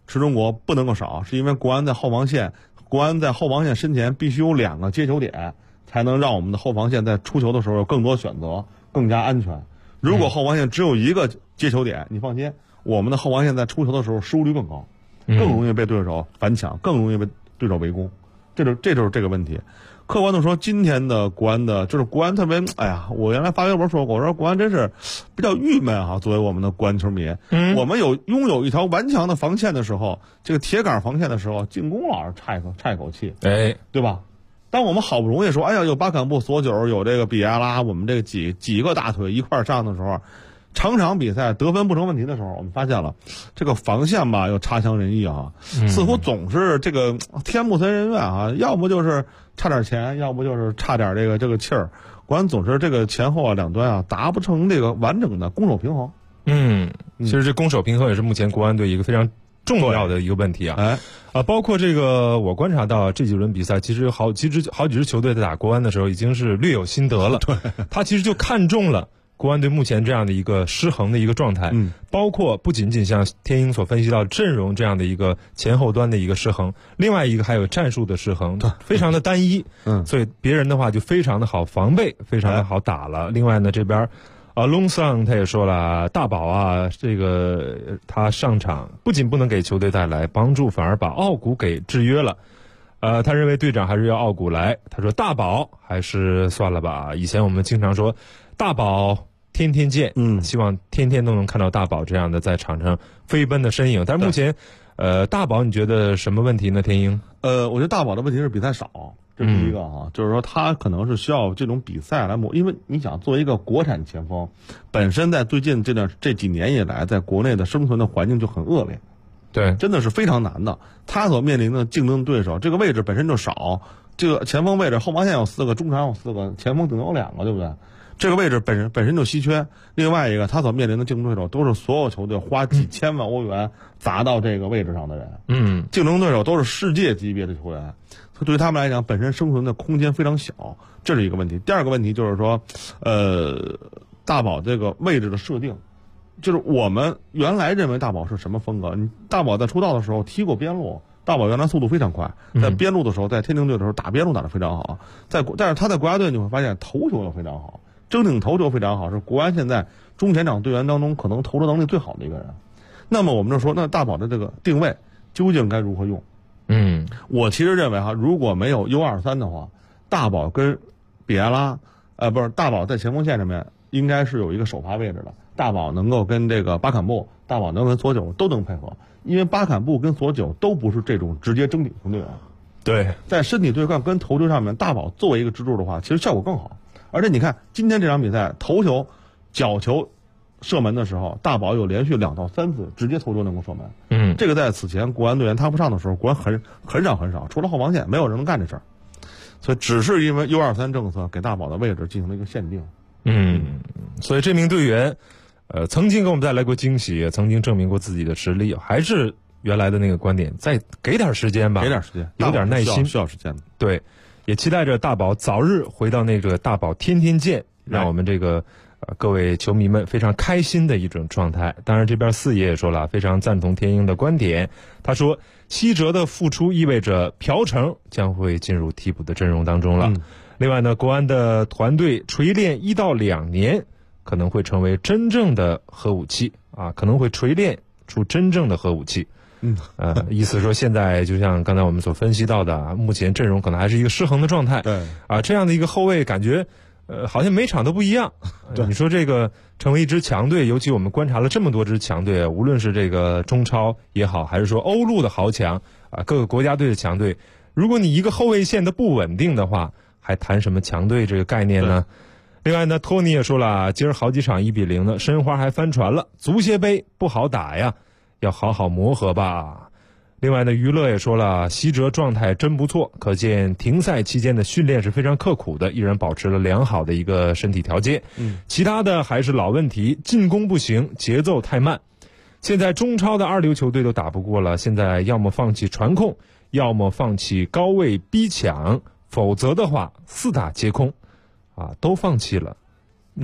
吃中国不能够少，是因为国安在后防线身前必须有2个接球点，才能让我们的后防线在出球的时候有更多选择，更加安全。如果后防线只有1个接球点，你放心，我们的后防线在出球的时候失误率更高，更容易被对手反抢，更容易被对手围攻，这就是这个问题。客观的说，今天的国安特别，我原来发微博说过，我说国安真是比较郁闷哈。作为我们的国安球迷，我们拥有一条顽强的防线的时候，这个铁杆防线的时候，进攻老是差一口气，对吧？当我们好不容易说，有巴坎布、索久，有这个比亚拉，我们这个几个大腿一块上的时候，场比赛得分不成问题的时候，我们发现了这个防线吧又差强人意啊，似乎总是这个天不遂人愿啊，要不就是差点钱，要不就是差点这个气儿，国安总是这个前后两端达不成这个完整的攻守平衡。 其实这攻守平衡也是目前国安队一个非常重要的一个问题啊。包括这个我观察到这几轮比赛，其实有好几支球队在打国安的时候已经是略有心得了。对，他其实就看中了国安队目前这样的一个失衡的一个状态，包括不仅仅像天鹰所分析到阵容这样的一个前后端的一个失衡，另外一个还有战术的失衡，非常的单一，所以别人的话就非常的好防备，非常的好打了。另外呢，这边龙桑他也说了，大宝啊，这个他上场不仅不能给球队带来帮助，反而把奥古给制约了。他认为队长还是要奥古来，他说大宝还是算了吧。以前我们经常说大宝天天见，希望天天都能看到大宝这样的在场上飞奔的身影。但是目前大宝你觉得什么问题呢？天鹰我觉得大宝的问题是比赛少，这是第一个哈，就是说他可能是需要这种比赛来磨，因为你想作为一个国产前锋，本身在最近这几年以来，在国内的生存的环境就很恶劣， 对， 真的是非常难的。他所面临的竞争对手，这个位置本身就少，这个前锋位置后防线有4个，中场有4个，前锋顶多有2个，对不对？这个位置本身就稀缺。另外一个，他所面临的竞争对手都是所有球队花几千万欧元砸到这个位置上的人，竞争对手都是世界级别的球员，所以对于他们来讲，本身生存的空间非常小，这是一个问题。第二个问题就是说，大宝这个位置的设定，就是我们原来认为大宝是什么风格？大宝在出道的时候踢过边路，大宝原来速度非常快，在边路的时候，在天津队的时候打边路打得非常好，但是他在国家队你会发现头球又非常好。争顶头球非常好，是国安现在中前场队员当中可能投射能力最好的一个人。那么我们就说，那大宝的这个定位究竟该如何用？我其实认为如果没有 U23 的话，大宝跟比埃拉，大宝在前锋线上面应该是有一个首发位置的。大宝能够跟这个巴坎布，大宝能跟索久都能配合，因为巴坎布跟索久都不是这种直接争顶型队员。 对， 在身体对抗跟头球上面，大宝作为一个支柱的话，其实效果更好。而且你看今天这场比赛，头球、角球射门的时候，大宝有连续2到3次直接头球能够射门。这个在此前国安队员他不上的时候，国安很少，除了后防线没有人能干这事儿。所以只是因为 U23 政策给大宝的位置进行了一个限定。 所以这名队员曾经给我们带来过惊喜，也曾经证明过自己的实力，还是原来的那个观点，再给点时间吧， 给点时间， 有点耐心， 需要时间的。 对，也期待着大宝早日回到那个大宝天天见，让我们这个各位球迷们非常开心的一种状态。当然这边四爷也说了，非常赞同天鹰的观点，他说西哲的复出意味着朴成将会进入替补的阵容当中了。另外呢，国安的团队锤炼1到2年，可能会成为真正的核武器啊，可能会锤炼出真正的核武器。意思说现在就像刚才我们所分析到的，目前阵容可能还是一个失衡的状态。 对这样的一个后卫感觉好像每场都不一样。你说这个成为一支强队，尤其我们观察了这么多支强队，无论是这个中超也好，还是说欧陆的豪强各个国家队的强队，如果你一个后卫线的不稳定的话，还谈什么强队这个概念呢？另外呢，托尼也说了，今儿好几场1-0呢，申花还翻船了，足协杯不好打呀，要好好磨合吧。另外呢，娱乐也说了，西哲状态真不错，可见停赛期间的训练是非常刻苦的，依然保持了良好的一个身体条件。其他的还是老问题，进攻不行，节奏太慢。现在中超的2流球队都打不过了，现在要么放弃传控，要么放弃高位逼抢，否则的话4打皆空都放弃了，那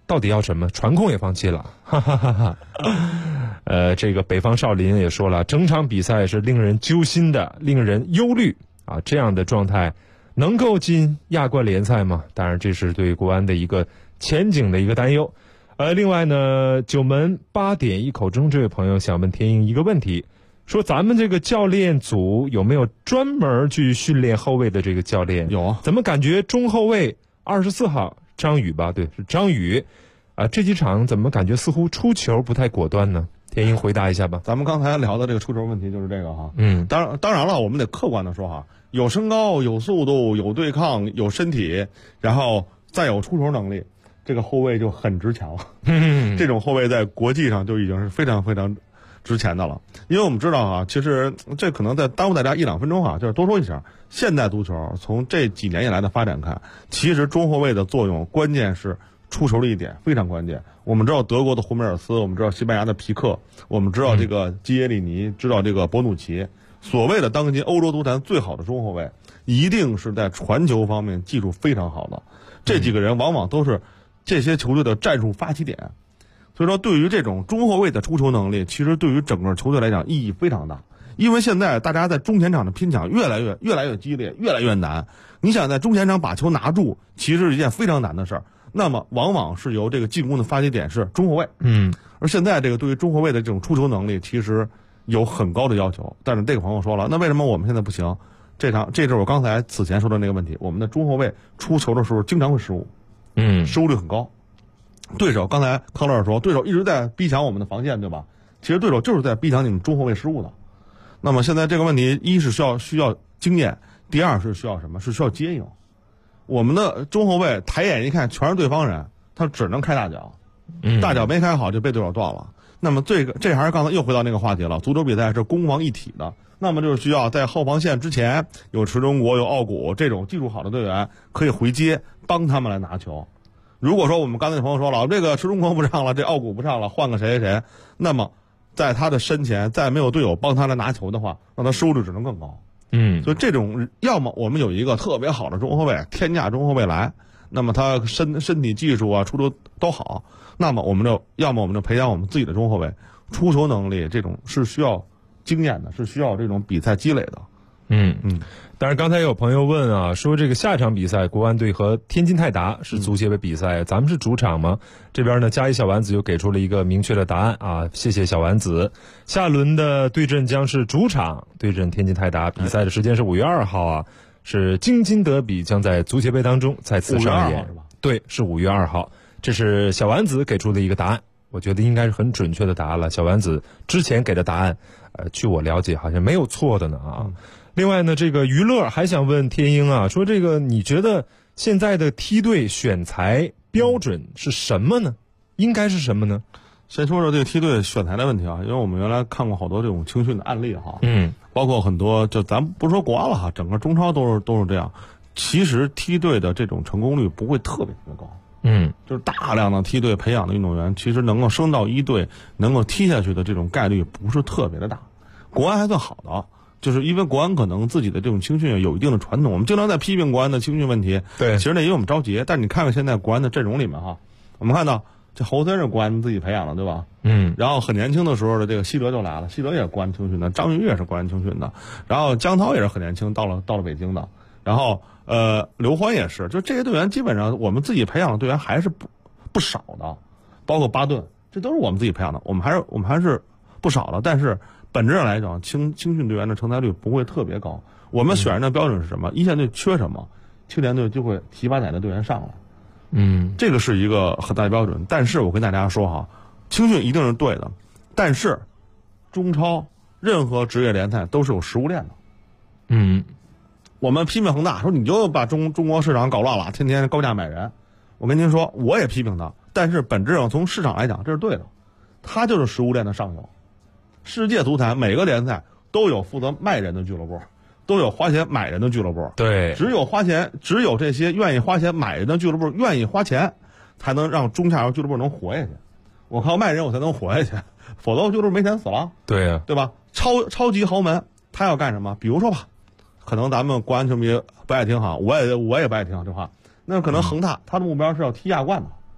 到底要什么？传控也放弃了，哈哈哈哈。这个北方少林也说了，整场比赛是令人揪心的，令人忧虑啊。这样的状态能够进亚冠联赛吗？当然，这是对国安的一个前景的一个担忧。另外呢，九门8点一口钟这位朋友想问天鹰一个问题，说咱们这个教练组有没有专门去训练后卫的这个教练？ 有啊。 怎么感觉中后卫24号张宇吧？对，是张宇。这几场怎么感觉似乎出球不太果断呢？天鹰回答一下吧。 咱们刚才聊的这个出球问题就是这个哈。当然了，我们得客观的说哈，有身高、有速度、有对抗、有身体，然后再有出球能力，这个后卫就很值钱了。这种后卫在国际上就已经是非常非常值钱的了。因为我们知道啊，其实这可能在耽误大家1-2分钟啊，就是多说一下，现代足球从这几年以来的发展看，其实中后卫的作用关键是出球的一点非常关键。我们知道德国的胡梅尔斯，我们知道西班牙的皮克，我们知道这个基耶利尼，知道这个博努奇。所谓的当今欧洲足坛最好的中后卫，一定是在传球方面技术非常好的。这几个人往往都是这些球队的战术发起点。所以说，对于这种中后卫的出球能力，其实对于整个球队来讲意义非常大。因为现在大家在中前场的拼抢越来越激烈，越来越难。你想在中前场把球拿住，其实是一件非常难的事儿。那么往往是由这个进攻的发起点是中后卫。而现在这个对于中后卫的这种出球能力，其实有很高的要求。但是这个朋友说了，那为什么我们现在不行？这就是我刚才此前说的那个问题，我们的中后卫出球的时候经常会失误，失误率很高。对手刚才康乐说，对手一直在逼抢我们的防线，对吧？其实对手就是在逼抢你们中后卫失误的。那么现在这个问题，一是需要经验，第二是需要什么？是需要接应。我们的中后卫抬眼一看全是对方人，他只能开大脚，大脚没开好就被对手断了。那么这还是刚才又回到那个话题了，足球比赛是攻防一体的，那么就是需要在后防线之前有池中国有奥古这种技术好的队员可以回接帮他们来拿球。如果说我们刚才的朋友说了，这个池中国不上了，这奥古不上了，换个谁，那么在他的身前再没有队友帮他来拿球的话，那他失误率只能更高。所以这种要么我们有一个特别好的中后卫，天价中后卫来，那么他身体技术啊出球都好，那么要么我们就培养我们自己的中后卫，出球能力这种是需要经验的，是需要这种比赛积累的。 但是刚才有朋友问啊，说这个下场比赛国安队和天津泰达是足协杯比赛，咱们是主场吗？这边呢，嘉义小丸子就给出了一个明确的答案啊，谢谢小丸子。下轮的对阵将是主场对阵天津泰达，比赛的时间是5月2号啊，是京津德比将在足协杯当中再次上演。对，是5月2号，这是小丸子给出的一个答案，我觉得应该是很准确的答案了。小丸子之前给的答案，据我了解好像没有错的呢啊。另外呢，这个娱乐还想问天鹰啊，说这个你觉得现在的梯队选材标准是什么呢？应该是什么呢？ 先说说这个梯队选材的问题啊，因为我们原来看过好多这种青训的案例哈，包括很多就咱不说国安了哈，整个中超都是这样。其实梯队的这种成功率不会特别高，就是大量的梯队培养的运动员，其实能够升到一队，能够踢下去的这种概率不是特别的大。国安还算好的。就是因为国安可能自己的这种青训有一定的传统，我们经常在批评国安的青训问题。 对， 其实那因为我们着急，但是你看看现在国安的阵容里面哈，我们看到这侯森是国安自己培养的，对吧？然后很年轻的时候的这个西德就来了，西德也是国安青训的，张云岳是国安青训的，然后江涛也是很年轻到了北京的，然后刘欢也是，就这些队员基本上我们自己培养的队员还是不少的，包括巴顿，这都是我们自己培养的，我们还是不少的，但是。本质上来讲，青训队员的成才率不会特别高。我们选人的标准是什么？一线队缺什么，青年队就会提拔哪的队员上来。这个是一个很大的标准。但是我跟大家说哈，青训一定是对的，但是中超任何职业联赛都是有食物链的。我们批评恒大说你就把中国市场搞乱了，天天高价买人。我跟您说，我也批评他，但是本质上从市场来讲，这是对的，它就是食物链的上游。世界足坛每个联赛都有负责卖人的俱乐部，都有花钱买人的俱乐部。 对， 只有这些愿意花钱买人的俱乐部愿意花钱，才能让中下游俱乐部能活下去。我靠卖人我才能活下去，否则俱乐部没钱死了。 对呀， 对吧？超级豪门他要干什么？比如说吧，可能咱们国安球迷不爱听哈，我也不爱听这话。那可能恒大他的目标是要踢亚冠的，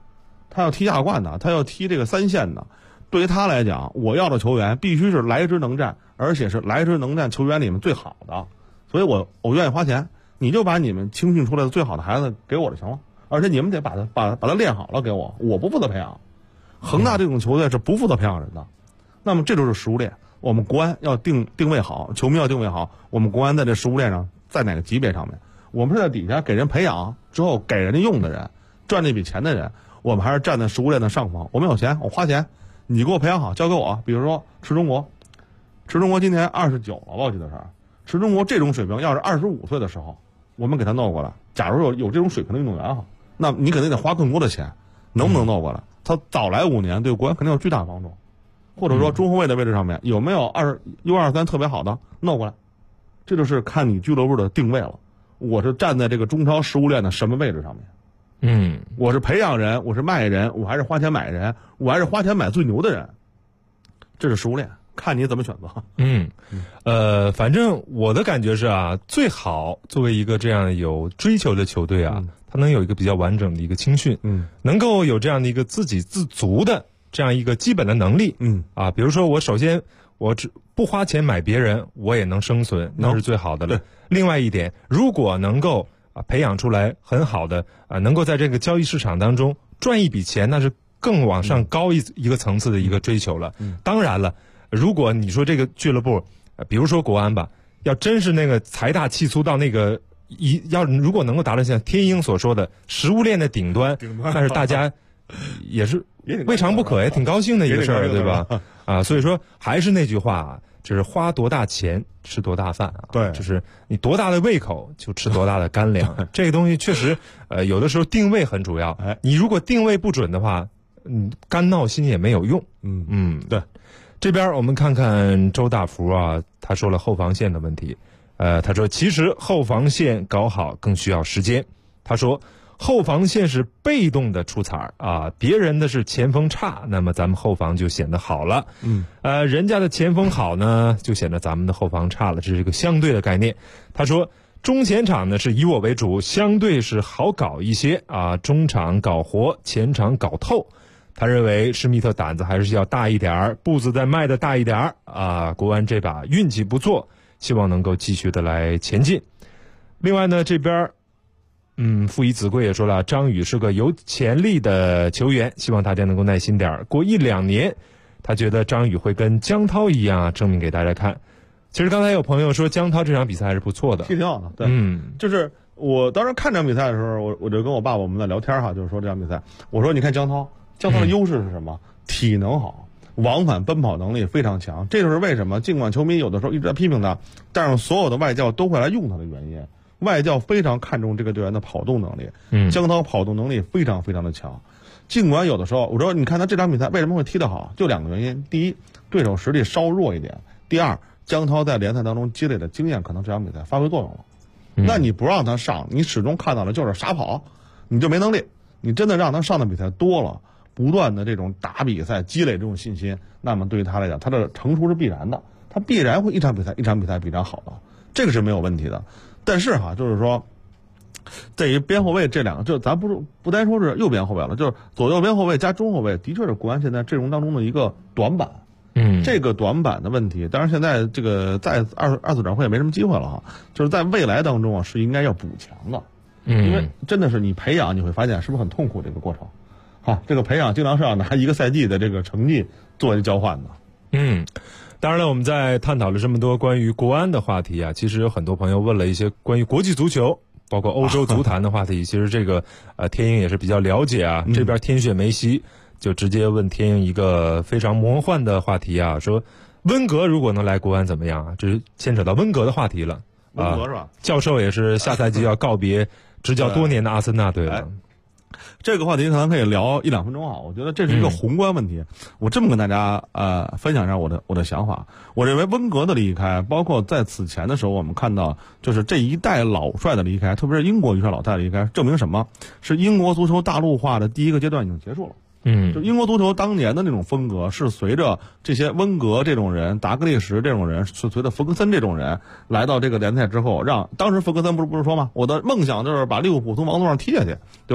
他要踢亚冠的，他要踢这个3线的。对于他来讲，我要的球员必须是来之能战，而且是来之能战球员里面最好的。所以我愿意花钱，你就把你们青训出来的最好的孩子给我就行了，而且你们得把他练好了给我，我不负责培养。恒大这种球队是不负责培养人的，那么这就是食物链。我们国安要定位好，球迷要定位好，我们国安在这食物链上在哪个级别上面？我们是在底下给人培养之后给人家用的人，赚这笔钱的人，我们还是站在食物链的上方。我们有钱，我花钱，你给我培养好，交给我。比如说池中国今年29了吧，我记得是。池中国这种水平，要是25岁的时候，我们给他弄过来。假如有这种水平的运动员哈，那你肯定得花更多的钱，能不能弄过来？他早来5年，对国安肯定有巨大帮助。或者说中后卫的位置上面有没有U23特别好的弄过来？这就是看你俱乐部的定位了。我是站在这个中超食物链的什么位置上面？我是培养人，我是卖人，我还是花钱买人，我还是花钱买最牛的人。这是食物链，看你怎么选择。 反正我的感觉是啊，最好作为一个这样有追求的球队啊，它能有一个比较完整的一个青训，能够有这样的一个自给自足的这样一个基本的能力，比如说我首先我只不花钱买别人，我也能生存，那是最好的了。另外一点，如果能够培养出来很好的能够在这个交易市场当中赚一笔钱，那是更往上高一个层次的一个追求了。当然了，如果你说这个俱乐部，比如说国安吧，要真是那个财大气粗到那个如果能够达到像天鹰所说的食物链的顶端，但是大家也是未尝不可，也挺高兴的一个事儿，对吧？所以说还是那句话啊，就是花多大钱吃多大饭啊。 对， 就是你多大的胃口就吃多大的干粮。这个东西确实，有的时候定位很主要。你如果定位不准的话，干闹心也没有用。 对。 这边我们看看周大福啊，他说了后防线的问题。他说其实后防线搞好更需要时间。他说后防线是被动的出彩啊，别人的是前锋差，那么咱们后防就显得好了。人家的前锋好呢，就显得咱们的后防差了，这是一个相对的概念。他说中前场呢是以我为主，相对是好搞一些啊，中场搞活，前场搞透。他认为施密特胆子还是要大一点，步子再迈的大一点啊。国安这把运气不错，希望能够继续的来前进。另外呢，这边父以子贵也说了，张宇是个有潜力的球员，希望大家能够耐心点，过1-2年，他觉得张宇会跟江涛一样证明给大家看。其实刚才有朋友说江涛这场比赛还是不错的， 挺好的。对，就是我当时看这场比赛的时候，我就跟我爸我们在聊天哈，就是说这场比赛，我说你看江涛的优势是什么？体能好，往返奔跑能力非常强，这就是为什么尽管球迷有的时候一直在批评他，但是所有的外教都会来用他的原因。外教非常看重这个队员的跑动能力，江涛跑动能力非常非常的强。尽管有的时候我说你看他这场比赛为什么会踢得好，就2个原因：第一，对手实力稍弱一点；第二，江涛在联赛当中积累的经验可能这场比赛发挥作用了。那你不让他上，你始终看到的就是傻跑，你就没能力。你真的让他上的比赛多了，不断的这种打比赛积累这种信心，那么对于他来讲，他的成熟是必然的，他必然会一场比赛比一场好的，这个是没有问题的。但是哈，就是说，在于边后卫这两个，就咱不单说是右边后卫了，就是左右边后卫加中后卫，的确是国安现在阵容当中的一个短板。这个短板的问题，当然现在这个在二次转会也没什么机会了哈，就是在未来当中啊是应该要补强的。因为真的是你培养，你会发现是不是很痛苦这个过程？哈，这个培养经常是要拿1个赛季的这个成绩作为交换的。 当然了，我们在探讨了这么多关于国安的话题啊，其实有很多朋友问了一些关于国际足球，包括欧洲足坛的话题。其实这个天鹰也是比较了解啊。这边天血梅西就直接问天鹰一个非常魔幻的话题啊，说温格如果能来国安怎么样啊？这是牵扯到温格的话题了。 温格是吧？ 教授也是下赛季要告别执教多年的阿森纳队了。 这个话题可能可以聊1-2分钟啊，我觉得这是一个宏观问题。我这么跟大家分享一下我的想法。我认为温格的离开，包括在此前的时候，我们看到就是这一代老帅的离开，特别是英国一帅老太的离开，证明什么？是英国足球大陆化的第一个阶段已经结束了。就英国足球当年的那种风格，是随着这些温格这种人、达格利什这种人，是随着弗格森这种人来到这个联赛之后，让当时弗格森不是说吗？我的梦想就是把利物浦从王座上踢下去，对吧？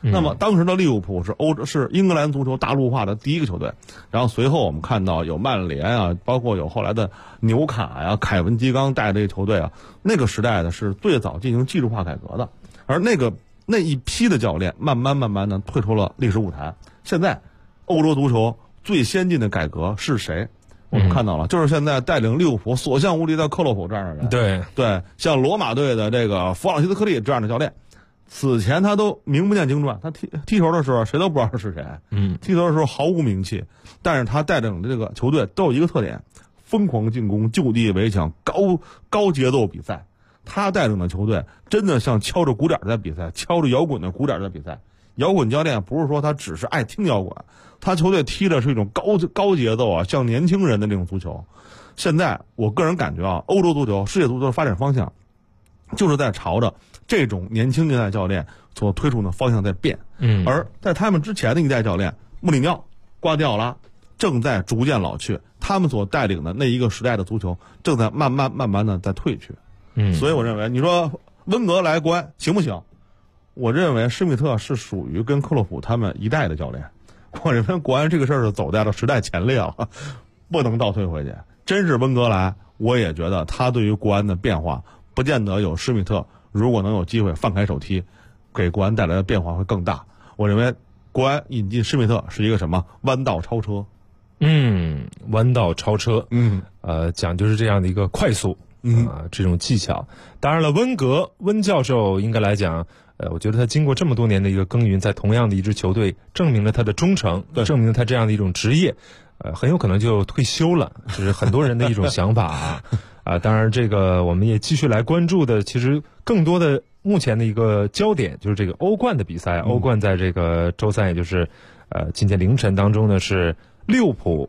那么当时的利物浦是英格兰足球大陆化的第一个球队，然后随后我们看到有曼联啊，包括有后来的纽卡呀、凯文基冈带这些球队啊，那个时代的是最早进行技术化改革的，而那一批的教练慢慢的退出了历史舞台。现在欧洲足球最先进的改革是谁？我们看到了，就是现在带领利物浦所向无敌的克洛普这样的人。对，像罗马队的这个弗朗西斯科利这样的教练，此前他都名不见经传，他踢球的时候谁都不知道是谁，踢球的时候毫无名气，但是他带领的这个球队都有一个特点：疯狂进攻、就地围抢、高节奏比赛。他带领的球队真的像敲着鼓点在比赛，敲着摇滚的鼓点在比赛。摇滚教练不是说他只是爱听摇滚，他球队踢的是一种高节奏啊，像年轻人的那种足球。现在我个人感觉啊，欧洲足球、世界足球的发展方向，就是在朝着这种年轻一代教练所推出的方向在变。而在他们之前的一代教练穆里尼奥、瓜迪奥拉正在逐渐老去，他们所带领的那一个时代的足球正在慢慢的在退去。所以我认为，你说温格来国安行不行？我认为施密特是属于跟克洛普他们一代的教练，我认为国安这个事儿是走在了时代前列了，不能倒退回去。真是温格来，我也觉得他对于国安的变化不见得有施密特如果能有机会放开手踢，给国安带来的变化会更大。我认为国安引进施密特是一个什么弯道超车？ 弯道超车，讲究是这样的一个快速。这种技巧。当然了，温教授应该来讲，我觉得他经过这么多年的一个耕耘，在同样的一支球队，证明了他的忠诚，证明了他这样的一种职业，很有可能就退休了，这是很多人的一种想法啊。当然，这个我们也继续来关注的，其实更多的目前的一个焦点就是这个欧冠的比赛。欧冠在这个周三，也就是今天凌晨当中呢，是利物浦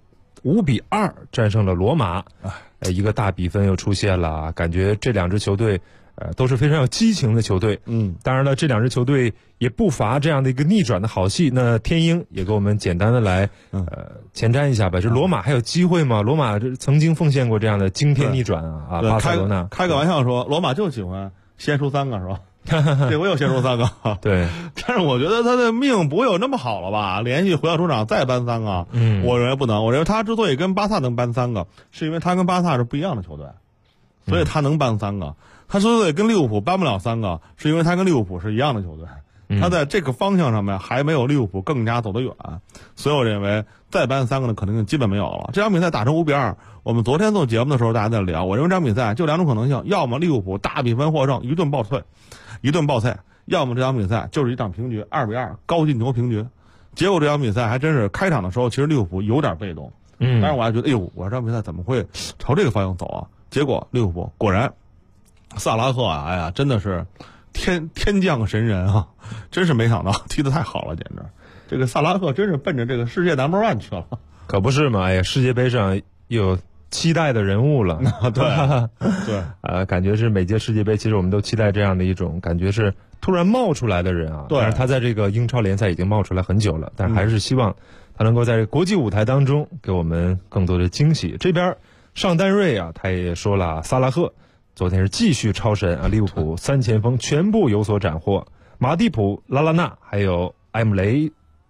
5-2战胜了罗马。一个大比分又出现了，感觉这两支球队都是非常有激情的球队。当然了，这两支球队也不乏这样的一个逆转的好戏。那天鹰也给我们简单的来前瞻一下吧。这罗马还有机会吗？罗马曾经奉献过这样的惊天逆转啊！巴塞罗那开个玩笑说，罗马就喜欢先输3个是吧？这回又先输3个， 对。 但是我觉得他的命不会有那么好了吧？连续回到主场再扳3个，我认为不能。我认为他之所以跟巴萨能扳3个，是因为他跟巴萨是不一样的球队，所以他能扳3个。他之所以跟利物浦扳不了3个，是因为他跟利物浦是一样的球队。他在这个方向上面还没有利物浦更加走得远，所以我认为再扳3个的可能性基本没有了。这场比赛打成5-2，我们昨天做节目的时候大家在聊，我认为这场比赛就2种可能性，要么利物浦大比分获胜，一顿爆菜，要么这场比赛就是一场平局，2-2高进球平局。结果这场比赛还真是开场的时候，其实利物浦有点被动，但是我还觉得，我这场比赛怎么会朝这个方向走啊？结果利物浦果然，萨拉赫啊，哎呀，真的是天降神人啊！真是没想到，踢得太好了，简直。这个萨拉赫真是奔着这个世界No.1去了， 可不是嘛？哎呀，世界杯上有期待的人物了， 对， 感觉是每届世界杯，其实我们都期待这样的一种感觉，是突然冒出来的人啊。但是他在这个英超联赛已经冒出来很久了，但是还是希望他能够在国际舞台当中给我们更多的惊喜。这边尚丹瑞啊，他也说了，萨拉赫昨天是继续超神啊，利物浦3前锋全部有所斩获，马蒂普、拉拉纳还有埃姆雷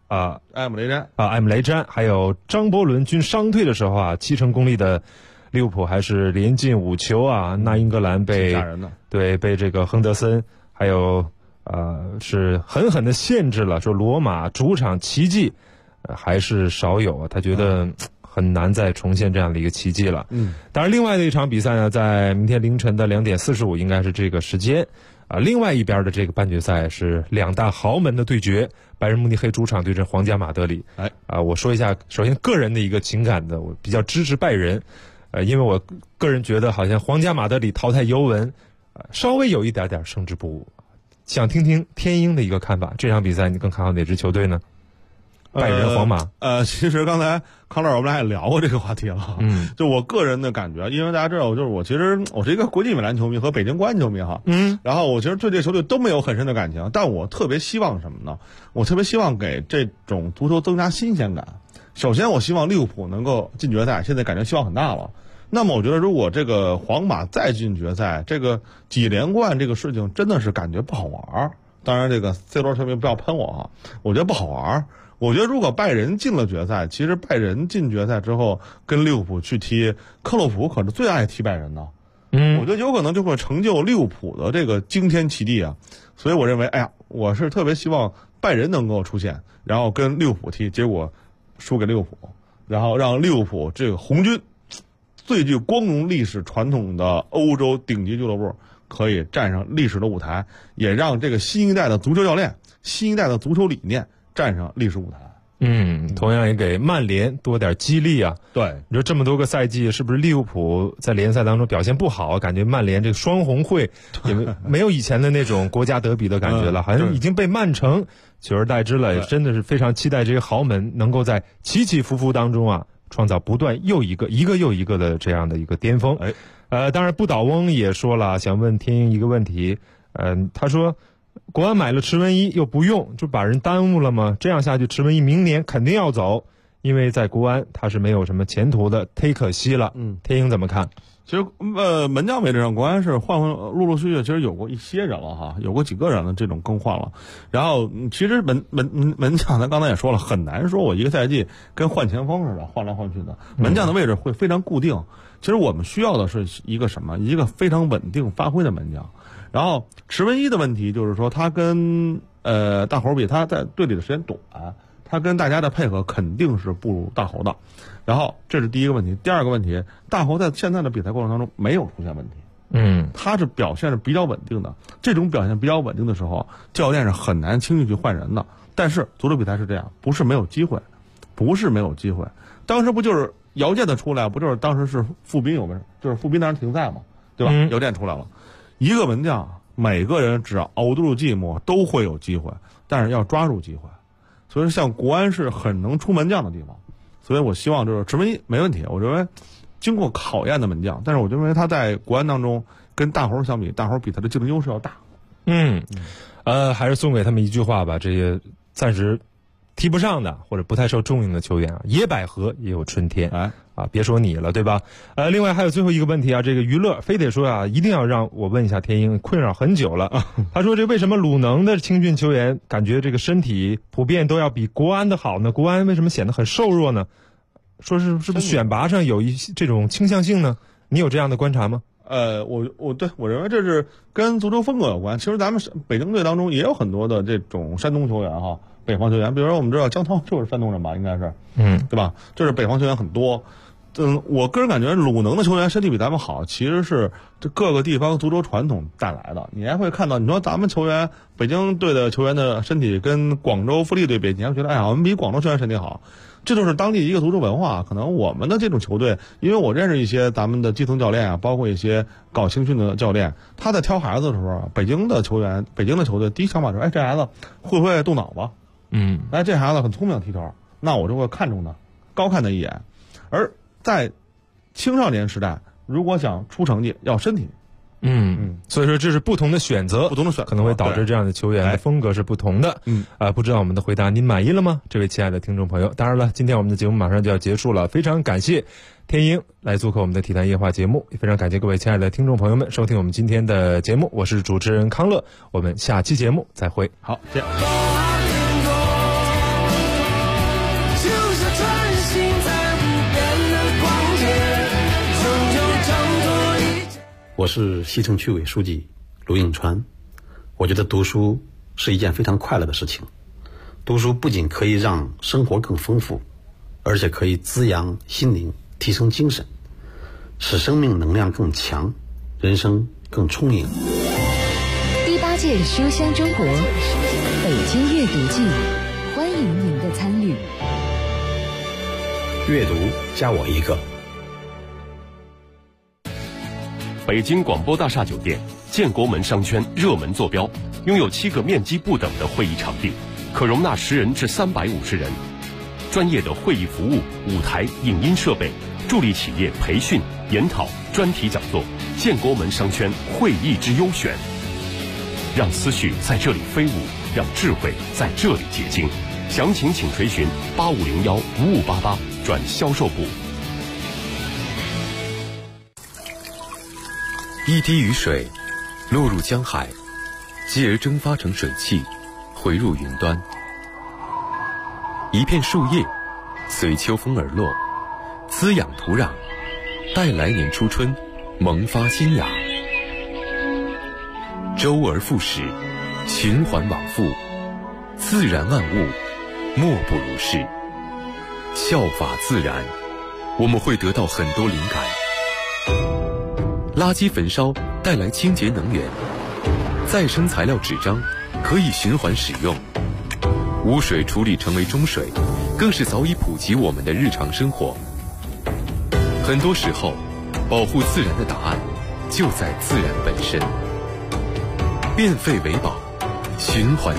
詹还有张伯伦均伤退的时候啊，7成功力的利物浦还是连进5球啊。那英格兰被这个亨德森还有是狠狠的限制了，说罗马主场奇迹还是少有啊，他觉得很难再重现这样的一个奇迹了。当然另外的一场比赛呢，在明天凌晨的2点45应该是这个时间啊。另外一边的这个半决赛是2大豪门的对决，拜仁慕尼黑主场对阵皇家马德里。我说一下，首先个人的一个情感的，我比较支持拜仁，因为我个人觉得好像皇家马德里淘汰尤文，稍微有一点点胜之不武。想听听天鹰的一个看法，这场比赛你更看好哪支球队呢？拜仁、皇马。 其实刚才康乐我们俩也聊过这个话题了。就我个人的感觉，因为大家知道，就是我其实我是一个国际米兰球迷和北京国安球迷哈。然后我其实对这个球队都没有很深的感情，但我特别希望什么呢？我特别希望给这种足球增加新鲜感。首先，我希望利物浦能够进决赛，现在感觉希望很大了。那么我觉得，如果这个皇马再进决赛，这个几连冠这个事情真的是感觉不好玩。 当然这个 C 罗球迷不要喷我啊，我觉得不好玩。我觉得如果拜仁进了决赛，其实拜仁进决赛之后跟利物浦去踢，克洛普可是最爱踢拜仁的。我觉得有可能就会成就利物浦的这个惊天奇地啊。所以我认为，哎呀，我是特别希望拜仁能够出现，然后跟利物浦踢，结果输给利物浦，然后让利物浦这个红军最具光荣历史传统的欧洲顶级俱乐部可以站上历史的舞台，也让这个新一代的足球教练、新一代的足球理念站上历史舞台。 同样也给曼联多点激励啊。 对， 你说这么多个赛季，是不是利物浦在联赛当中表现不好？感觉曼联这个双红会也没有以前的那种国家德比的感觉了，好像已经被曼城取而代之了。也真的是非常期待这些豪门能够在起起伏伏当中啊，创造不断又一个又一个的这样的一个巅峰。当然不倒翁也说了，想问天鹰一个问题。他说国安买了池文一又不用，就把人耽误了吗？这样下去池文一明年肯定要走，因为在国安他是没有什么前途的，忒可惜了。天鹰怎么看？ 其实门将位置上国安是陆陆续续其实有过一些人了哈，有过几个人的这种更换了。然后其实门将咱刚才也说了，很难说我一个赛季跟换前锋似的换来换去的，门将的位置会非常固定。其实我们需要的是一个什么？一个非常稳定发挥的门将。然后池文一的问题就是说，他跟大猴比，他在队里的时间短，他跟大家的配合肯定是不如大猴的。然后这是第一个问题。第二个问题，大猴在现在的比赛过程当中没有出现问题，他是表现是比较稳定的。这种表现比较稳定的时候，教练是很难轻易去换人的。但是足球比赛是这样，不是没有机会，当时不就是姚健的出来，不就是当时是傅斌就是傅斌当时停赛嘛，对吧？姚健出来了。一个门将，每个人只要熬得住寂寞，都会有机会，但是要抓住机会。所以像国安是很能出门将的地方，所以我希望就是池文一没问题，我认为经过考验的门将，但是我认为他在国安当中跟大猴相比，大猴比他的竞争优势要大。 还是送给他们一句话吧，这些暂时提不上的或者不太受重用的球员啊，野百合也有春天。别说你了，对吧？另外还有最后一个问题啊，这个娱乐非得说啊，一定要让我问一下天鹰，困扰很久了。他说这为什么鲁能的青训球员感觉这个身体普遍都要比国安的好呢？国安为什么显得很瘦弱呢？说是不是选拔上有一这种倾向性呢？你有这样的观察吗？ 我认为这是跟足球风格有关。其实咱们北京队当中也有很多的这种山东球员哈，北方球员，比如说我们知道江涛就是山东人吧，应该是，对吧？就是北方球员很多。我个人感觉鲁能的球员身体比咱们好，其实是这各个地方足球传统带来的。你还会看到，你说咱们球员，北京队的球员的身体跟广州富力队比，你还会觉得，哎呀，我们比广州球员身体好。这就是当地一个足球文化。可能我们的这种球队，因为我认识一些咱们的基层教练啊，包括一些搞青训的教练，他在挑孩子的时候，北京的球队第一想法就是，这孩子会不会动脑子？这孩子很聪明踢球，那我就会看中他，高看他一眼。而在青少年时代，如果想出成绩，要身体。 所以说这是不同的选择，可能会导致这样的球员的风格是不同的。不知道我们的回答您满意了吗？这位亲爱的听众朋友，当然了，今天我们的节目马上就要结束了，非常感谢天鹰来做客我们的体坛夜话节目，也非常感谢各位亲爱的听众朋友们收听我们今天的节目，我是主持人康乐，我们下期节目再会。 好，这样。 我是西城区委书记卢应川。我觉得读书是一件非常快乐的事情。读书不仅可以让生活更丰富，而且可以滋养心灵，提升精神，使生命能量更强，人生更充盈。 第8届书香中国北京阅读季，欢迎您的参与。 阅读加我一个。 北京广播大厦酒店建国门商圈热门坐标，拥有7个面积不等的会议场地，可容纳10人至350人。专业的会议服务、舞台、影音设备，助力企业培训、研讨、专题讲座。建国门商圈会议之优选，让思绪在这里飞舞，让智慧在这里结晶。详情请垂询8501-5588转销售部。 一滴雨水落入江海， 继而蒸发成水汽，回入云端。一片树叶随秋风而落，滋养土壤，待来年初春萌发新芽。周而复始，循环往复，自然万物莫不如是。效法自然，我们会得到很多灵感。垃圾焚烧带来清洁能源，再生材料纸张可以循环使用，污水处理成为中水，更是早已普及我们的日常生活。很多时候，保护自然的答案就在自然本身。变废为宝，循环